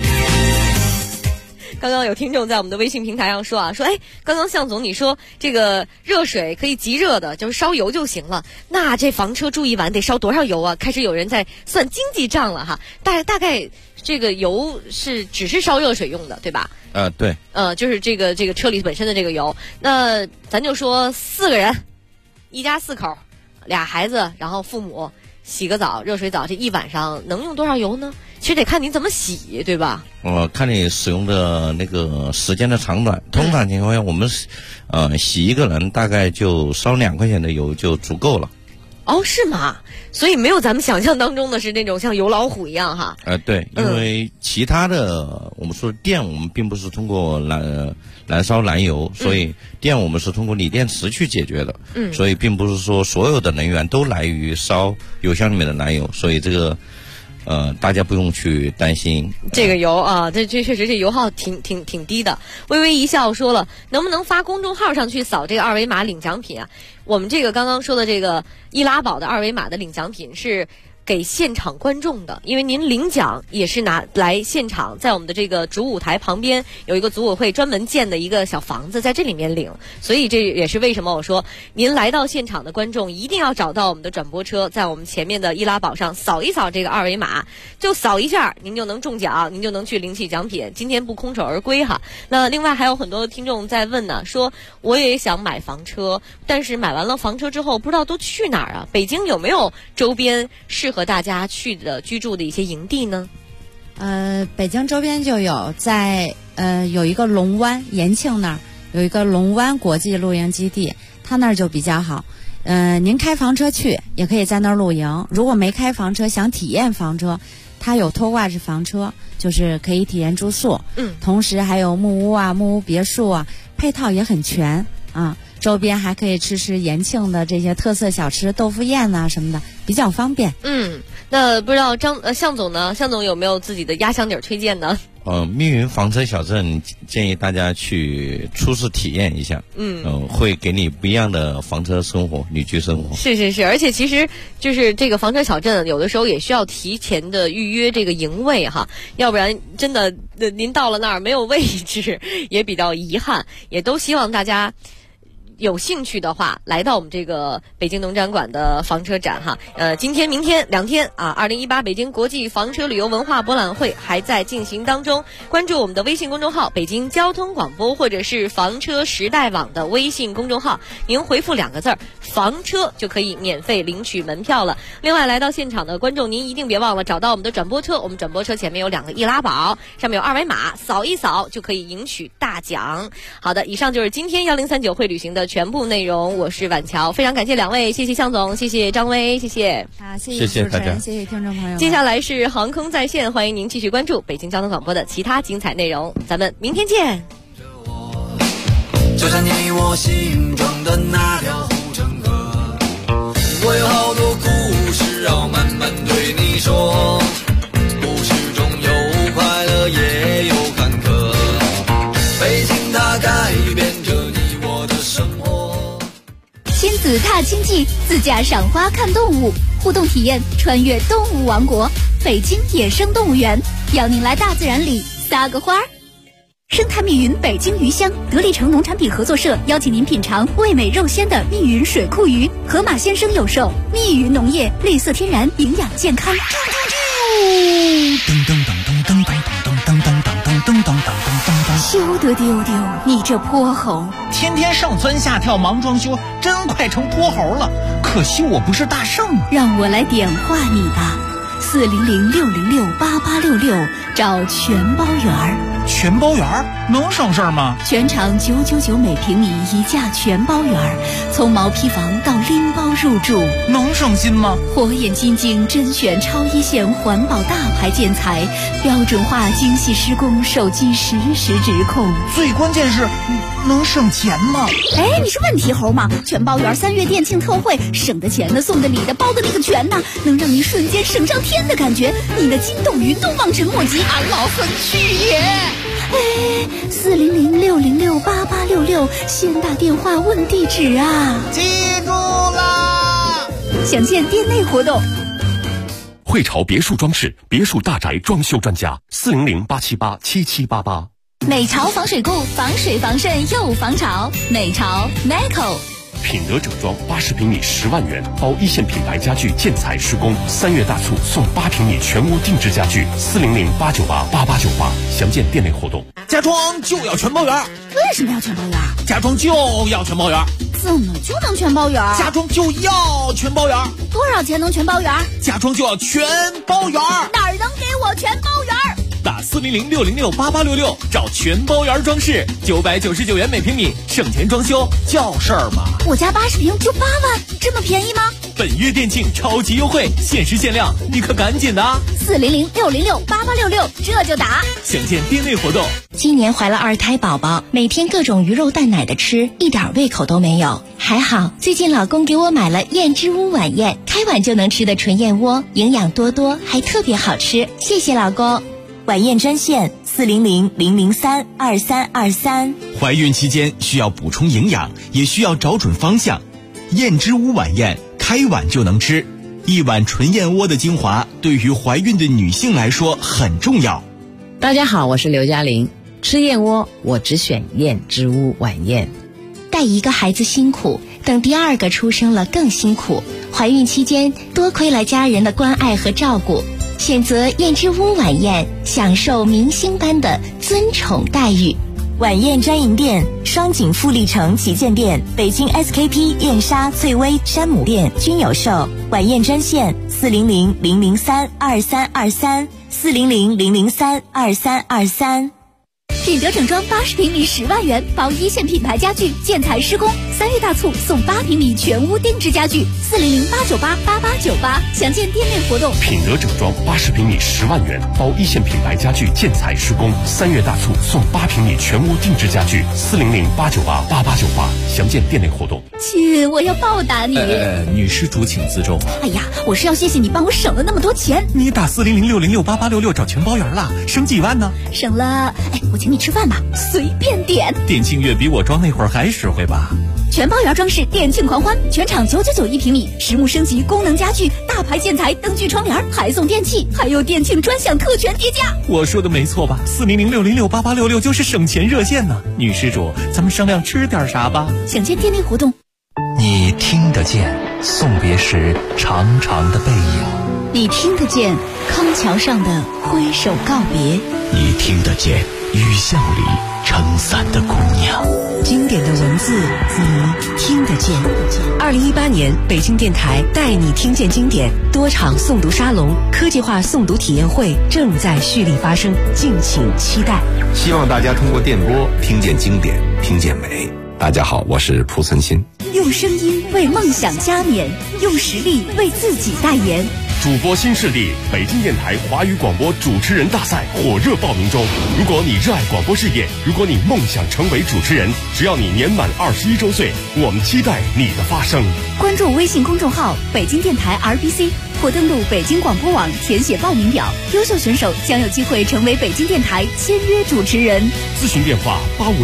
刚刚有听众在我们的微信平台上说刚刚向总你说这个热水可以即热的，就是烧油就行了，那这房车住一晚得烧多少油啊？开始有人在算经济账了哈，大概这个油是只是烧热水用的，对吧？ 对。 就是这个车里本身的这个油，那咱就说4个人，一家4口，2孩子，然后父母洗个澡，热水澡，这一晚上能用多少油呢？其实得看你怎么洗，对吧？ 看你使用的那个时间的长短。通常情况下，我们洗一个人大概就烧2块钱的油就足够了。 哦，是吗？所以没有咱们想象当中的是那种像油老虎一样哈。 对，因为其他的我们说电，我们并不是通过燃烧燃油，所以电我们是通过锂电池去解决的。所以并不是说所有的能源都来于烧油箱里面的燃油，所以这个大家不用去担心这个油啊，这确实这油耗挺低的。微微一笑说了，能不能发公众号上去扫这个二维码领奖品啊？我们这个刚刚说的这个易拉宝的二维码的领奖品是给现场观众的，因为您领奖也是拿来现场，在我们的这个主舞台旁边有一个组委会专门建的一个小房子，在这里面领。所以这也是为什么我说您来到现场的观众一定要找到我们的转播车，在我们前面的易拉宝上扫一扫这个二维码，就扫一下您就能中奖，您就能去领取奖品，今天不空手而归哈。那另外还有很多听众在问呢，说我也想买房车，但是买完了房车之后不知道都去哪儿啊？北京有没有周边适合大家去的居住的一些营地呢？ 北京周边就有，在有一个龙湾，延庆那儿有一个龙湾国际露营基地，它那儿就比较好。您开房车去也可以在那儿露营，如果没开房车想体验房车，它有拖挂式房车，就是可以体验住宿。同时还有木屋啊、木屋别墅啊，配套也很全啊。周边还可以吃延庆的这些特色小吃，豆腐宴啊什么的，比较方便。 那不知道向总呢？向总有没有自己的压箱底推荐呢？ 密云房车小镇建议大家去初次体验一下。会给你不一样的房车生活、旅居生活。 是，而且其实就是这个房车小镇，有的时候也需要提前的预约这个营位哈，要不然真的您到了那儿没有位置，也比较遗憾。也都希望大家有兴趣的话，来到我们这个北京农展馆的房车展哈。今天、明天2天啊，2018北京国际房车旅游文化博览会还在进行当中。关注我们的微信公众号“北京交通广播”或者是房车时代网的微信公众号，您回复2个字“房车”就可以免费领取门票了。另外，来到现场的观众，您一定别忘了找到我们的转播车，我们转播车前面有2个易拉宝，上面有二维码，扫一扫就可以赢取大奖。好的，以上就是今天1039会旅行的全部内容。我是婉乔，非常感谢两位，谢谢向总，谢谢张威，谢谢。 好，谢谢大家，谢谢听众朋友。 接下来是航空在线，欢迎您继续关注北京交通广播的其他精彩内容，咱们明天见。 就像你我心中的那条护城河，我有好多故事要慢慢对你说，故事中有快乐也有坎坷，北京它改变着你我的生活。 亲子踏青记，自驾赏花看动物，互动体验穿越动物王国，北京野生动物园，邀您来大自然里撒个花儿。生态密云北京鱼乡，得力城农产品合作社邀请您品尝味美肉鲜的密云水库鱼，河马鲜生有售，密云农业，绿色天然，营养健康。休得丢丢，你这泼猴！ 天天上蹿下跳忙装修，真快成泼猴了。可惜我不是大圣啊！ 让我来点化你吧，400-606-8866，找全包园儿。 全包园能省事儿吗？ 全场999每平米一价全包园，从毛坯房到拎包入住， 能省心吗？ 火眼金睛甄选超一线环保大牌建材，标准化精细施工，手机实时直控。 最关键是能省钱吗？ 哎，你是问题猴吗？全包园3月店庆特惠，省的钱呢，送的礼的，包的那个全呢，能让你瞬间省上天的感觉，你的筋动云动望尘莫及，俺老孙去也！哎，400-606-8866，先打电话问地址啊！ 记住啦！ 详见店内活动。 汇潮别墅装饰，别墅大宅装修专家，400-878-7788。 美潮防水固，防水防渗又防潮。美潮 Meco。 品德整装80平米10万元，包一线品牌家具建材施工，3月大促送8平米全屋定制家具，400-898-8898，详见店内活动。 家装就要全包园。 为什么要全包园？ 家装就要全包园。 怎么就能全包园？ 家装就要全包园。 多少钱能全包园？ 家装就要全包园。 哪儿能给我全包园？ 打400-606-8866，找全包园装饰，999元每平米，省钱装修叫事儿嘛。 我家80平就8万，这么便宜吗？ 本月店庆超级优惠，限时限量，你可赶紧的 ！400-606-8866，这就打。 详见店内活动。 今年怀了2胎宝宝，每天各种鱼肉蛋奶的吃，一点胃口都没有。还好最近老公给我买了燕之屋晚宴，开碗就能吃的纯燕窝，营养多多，还特别好吃。谢谢老公。晚宴专线400-003-2323。 怀孕期间需要补充营养，也需要找准方向。燕之屋晚宴，开碗就能吃。一碗纯燕窝的精华，对于怀孕的女性来说很重要。 大家好，我是刘嘉玲。吃燕窝，我只选燕之屋晚宴。 带一个孩子辛苦，等第2个出生了更辛苦。怀孕期间多亏了家人的关爱和照顾。选择燕之屋晚宴，享受明星般的尊宠待遇。晚宴专营店：双井富力城旗舰店、北京 SKP 燕莎、翠微、山姆店均有售。晚宴专线400-003-2323 400-003-2323。 品德整装80平米10万元，包一线品牌家具建材施工，3月大促送8平米全屋定制家具，400-898-8898，详见店内活动。 品德整装80平米10万元，包一线品牌家具建材施工，3月大促送8平米全屋定制家具，400-898-8898，详见店内活动。 亲，我要报答你。 女施主请自重。 哎呀，我是要谢谢你帮我省了那么多钱。 你打400-606-8866找全包园了，省几万呢？ 省了，我请你吃饭吧，随便点。 店庆月比我装那会儿还实惠吧？ 全包园装饰店庆狂欢，全场999一平米，实木升级功能家具，大牌建材，灯具窗帘，还送电器，还有店庆专享特权叠加。 我说的没错吧？400-606-8866就是省钱热线呢。女施主，咱们商量吃点啥吧？ 详见店内活动。 你听得见送别时长长的背影， 你听得见康桥上的挥手告别， 你听得见雨巷里撑伞的姑娘。 经典的文字，你听得见。2018年北京电台带你听见经典多场诵读沙龙、科技化诵读体验会正在蓄力发生，敬请期待。 希望大家通过电波听见经典，听见美。 大家好，我是蒲存昕。 用声音为梦想加冕，用实力为自己代言。 主播新势力北京电台华语广播主持人大赛火热报名中。如果你热爱广播事业，如果你梦想成为主持人，只要你年满21周岁，我们期待你的发声。 关注微信公众号北京电台 RBC， 或登录北京广播网填写报名表，优秀选手将有机会成为北京电台签约主持人。 咨询电话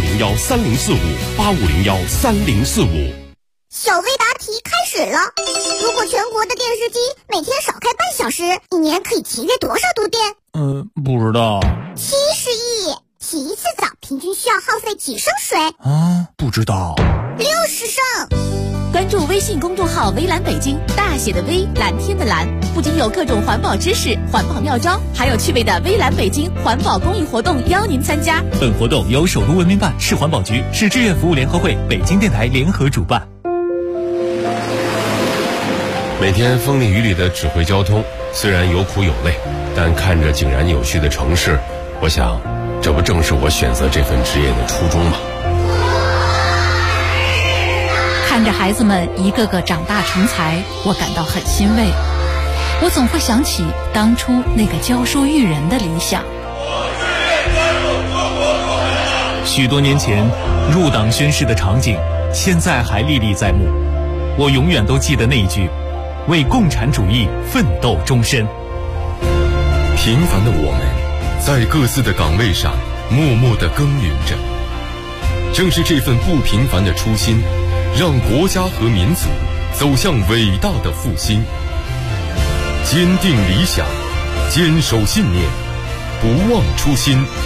85013045，85013045。 小微答题开始了。如果全国的电视机每天少开半小时，一年可以节约多少度电？ 不知道。 70亿。洗一次澡平均需要耗费几升水？ 不知道。 60升。 关注微信公众号微蓝北京，大写的微，蓝天的蓝，不仅有各种环保知识、环保妙招，还有趣味的微蓝北京环保公益活动邀您参加。 本活动由首都文明办、市环保局、市志愿服务联合会、北京电台联合主办。 每天风里雨里的指挥交通，虽然有苦有累，但看着井然有序的城市，我想，这不正是我选择这份职业的初衷吗？ 看着孩子们一个个长大成才，我感到很欣慰。我总会想起当初那个教书育人的理想。 许多年前入党宣誓的场景，现在还历历在目。我永远都记得那一句：为共产主义奋斗终身。 平凡的我们，在各自的岗位上默默地耕耘着。正是这份不平凡的初心，让国家和民族走向伟大的复兴。坚定理想，坚守信念，不忘初心。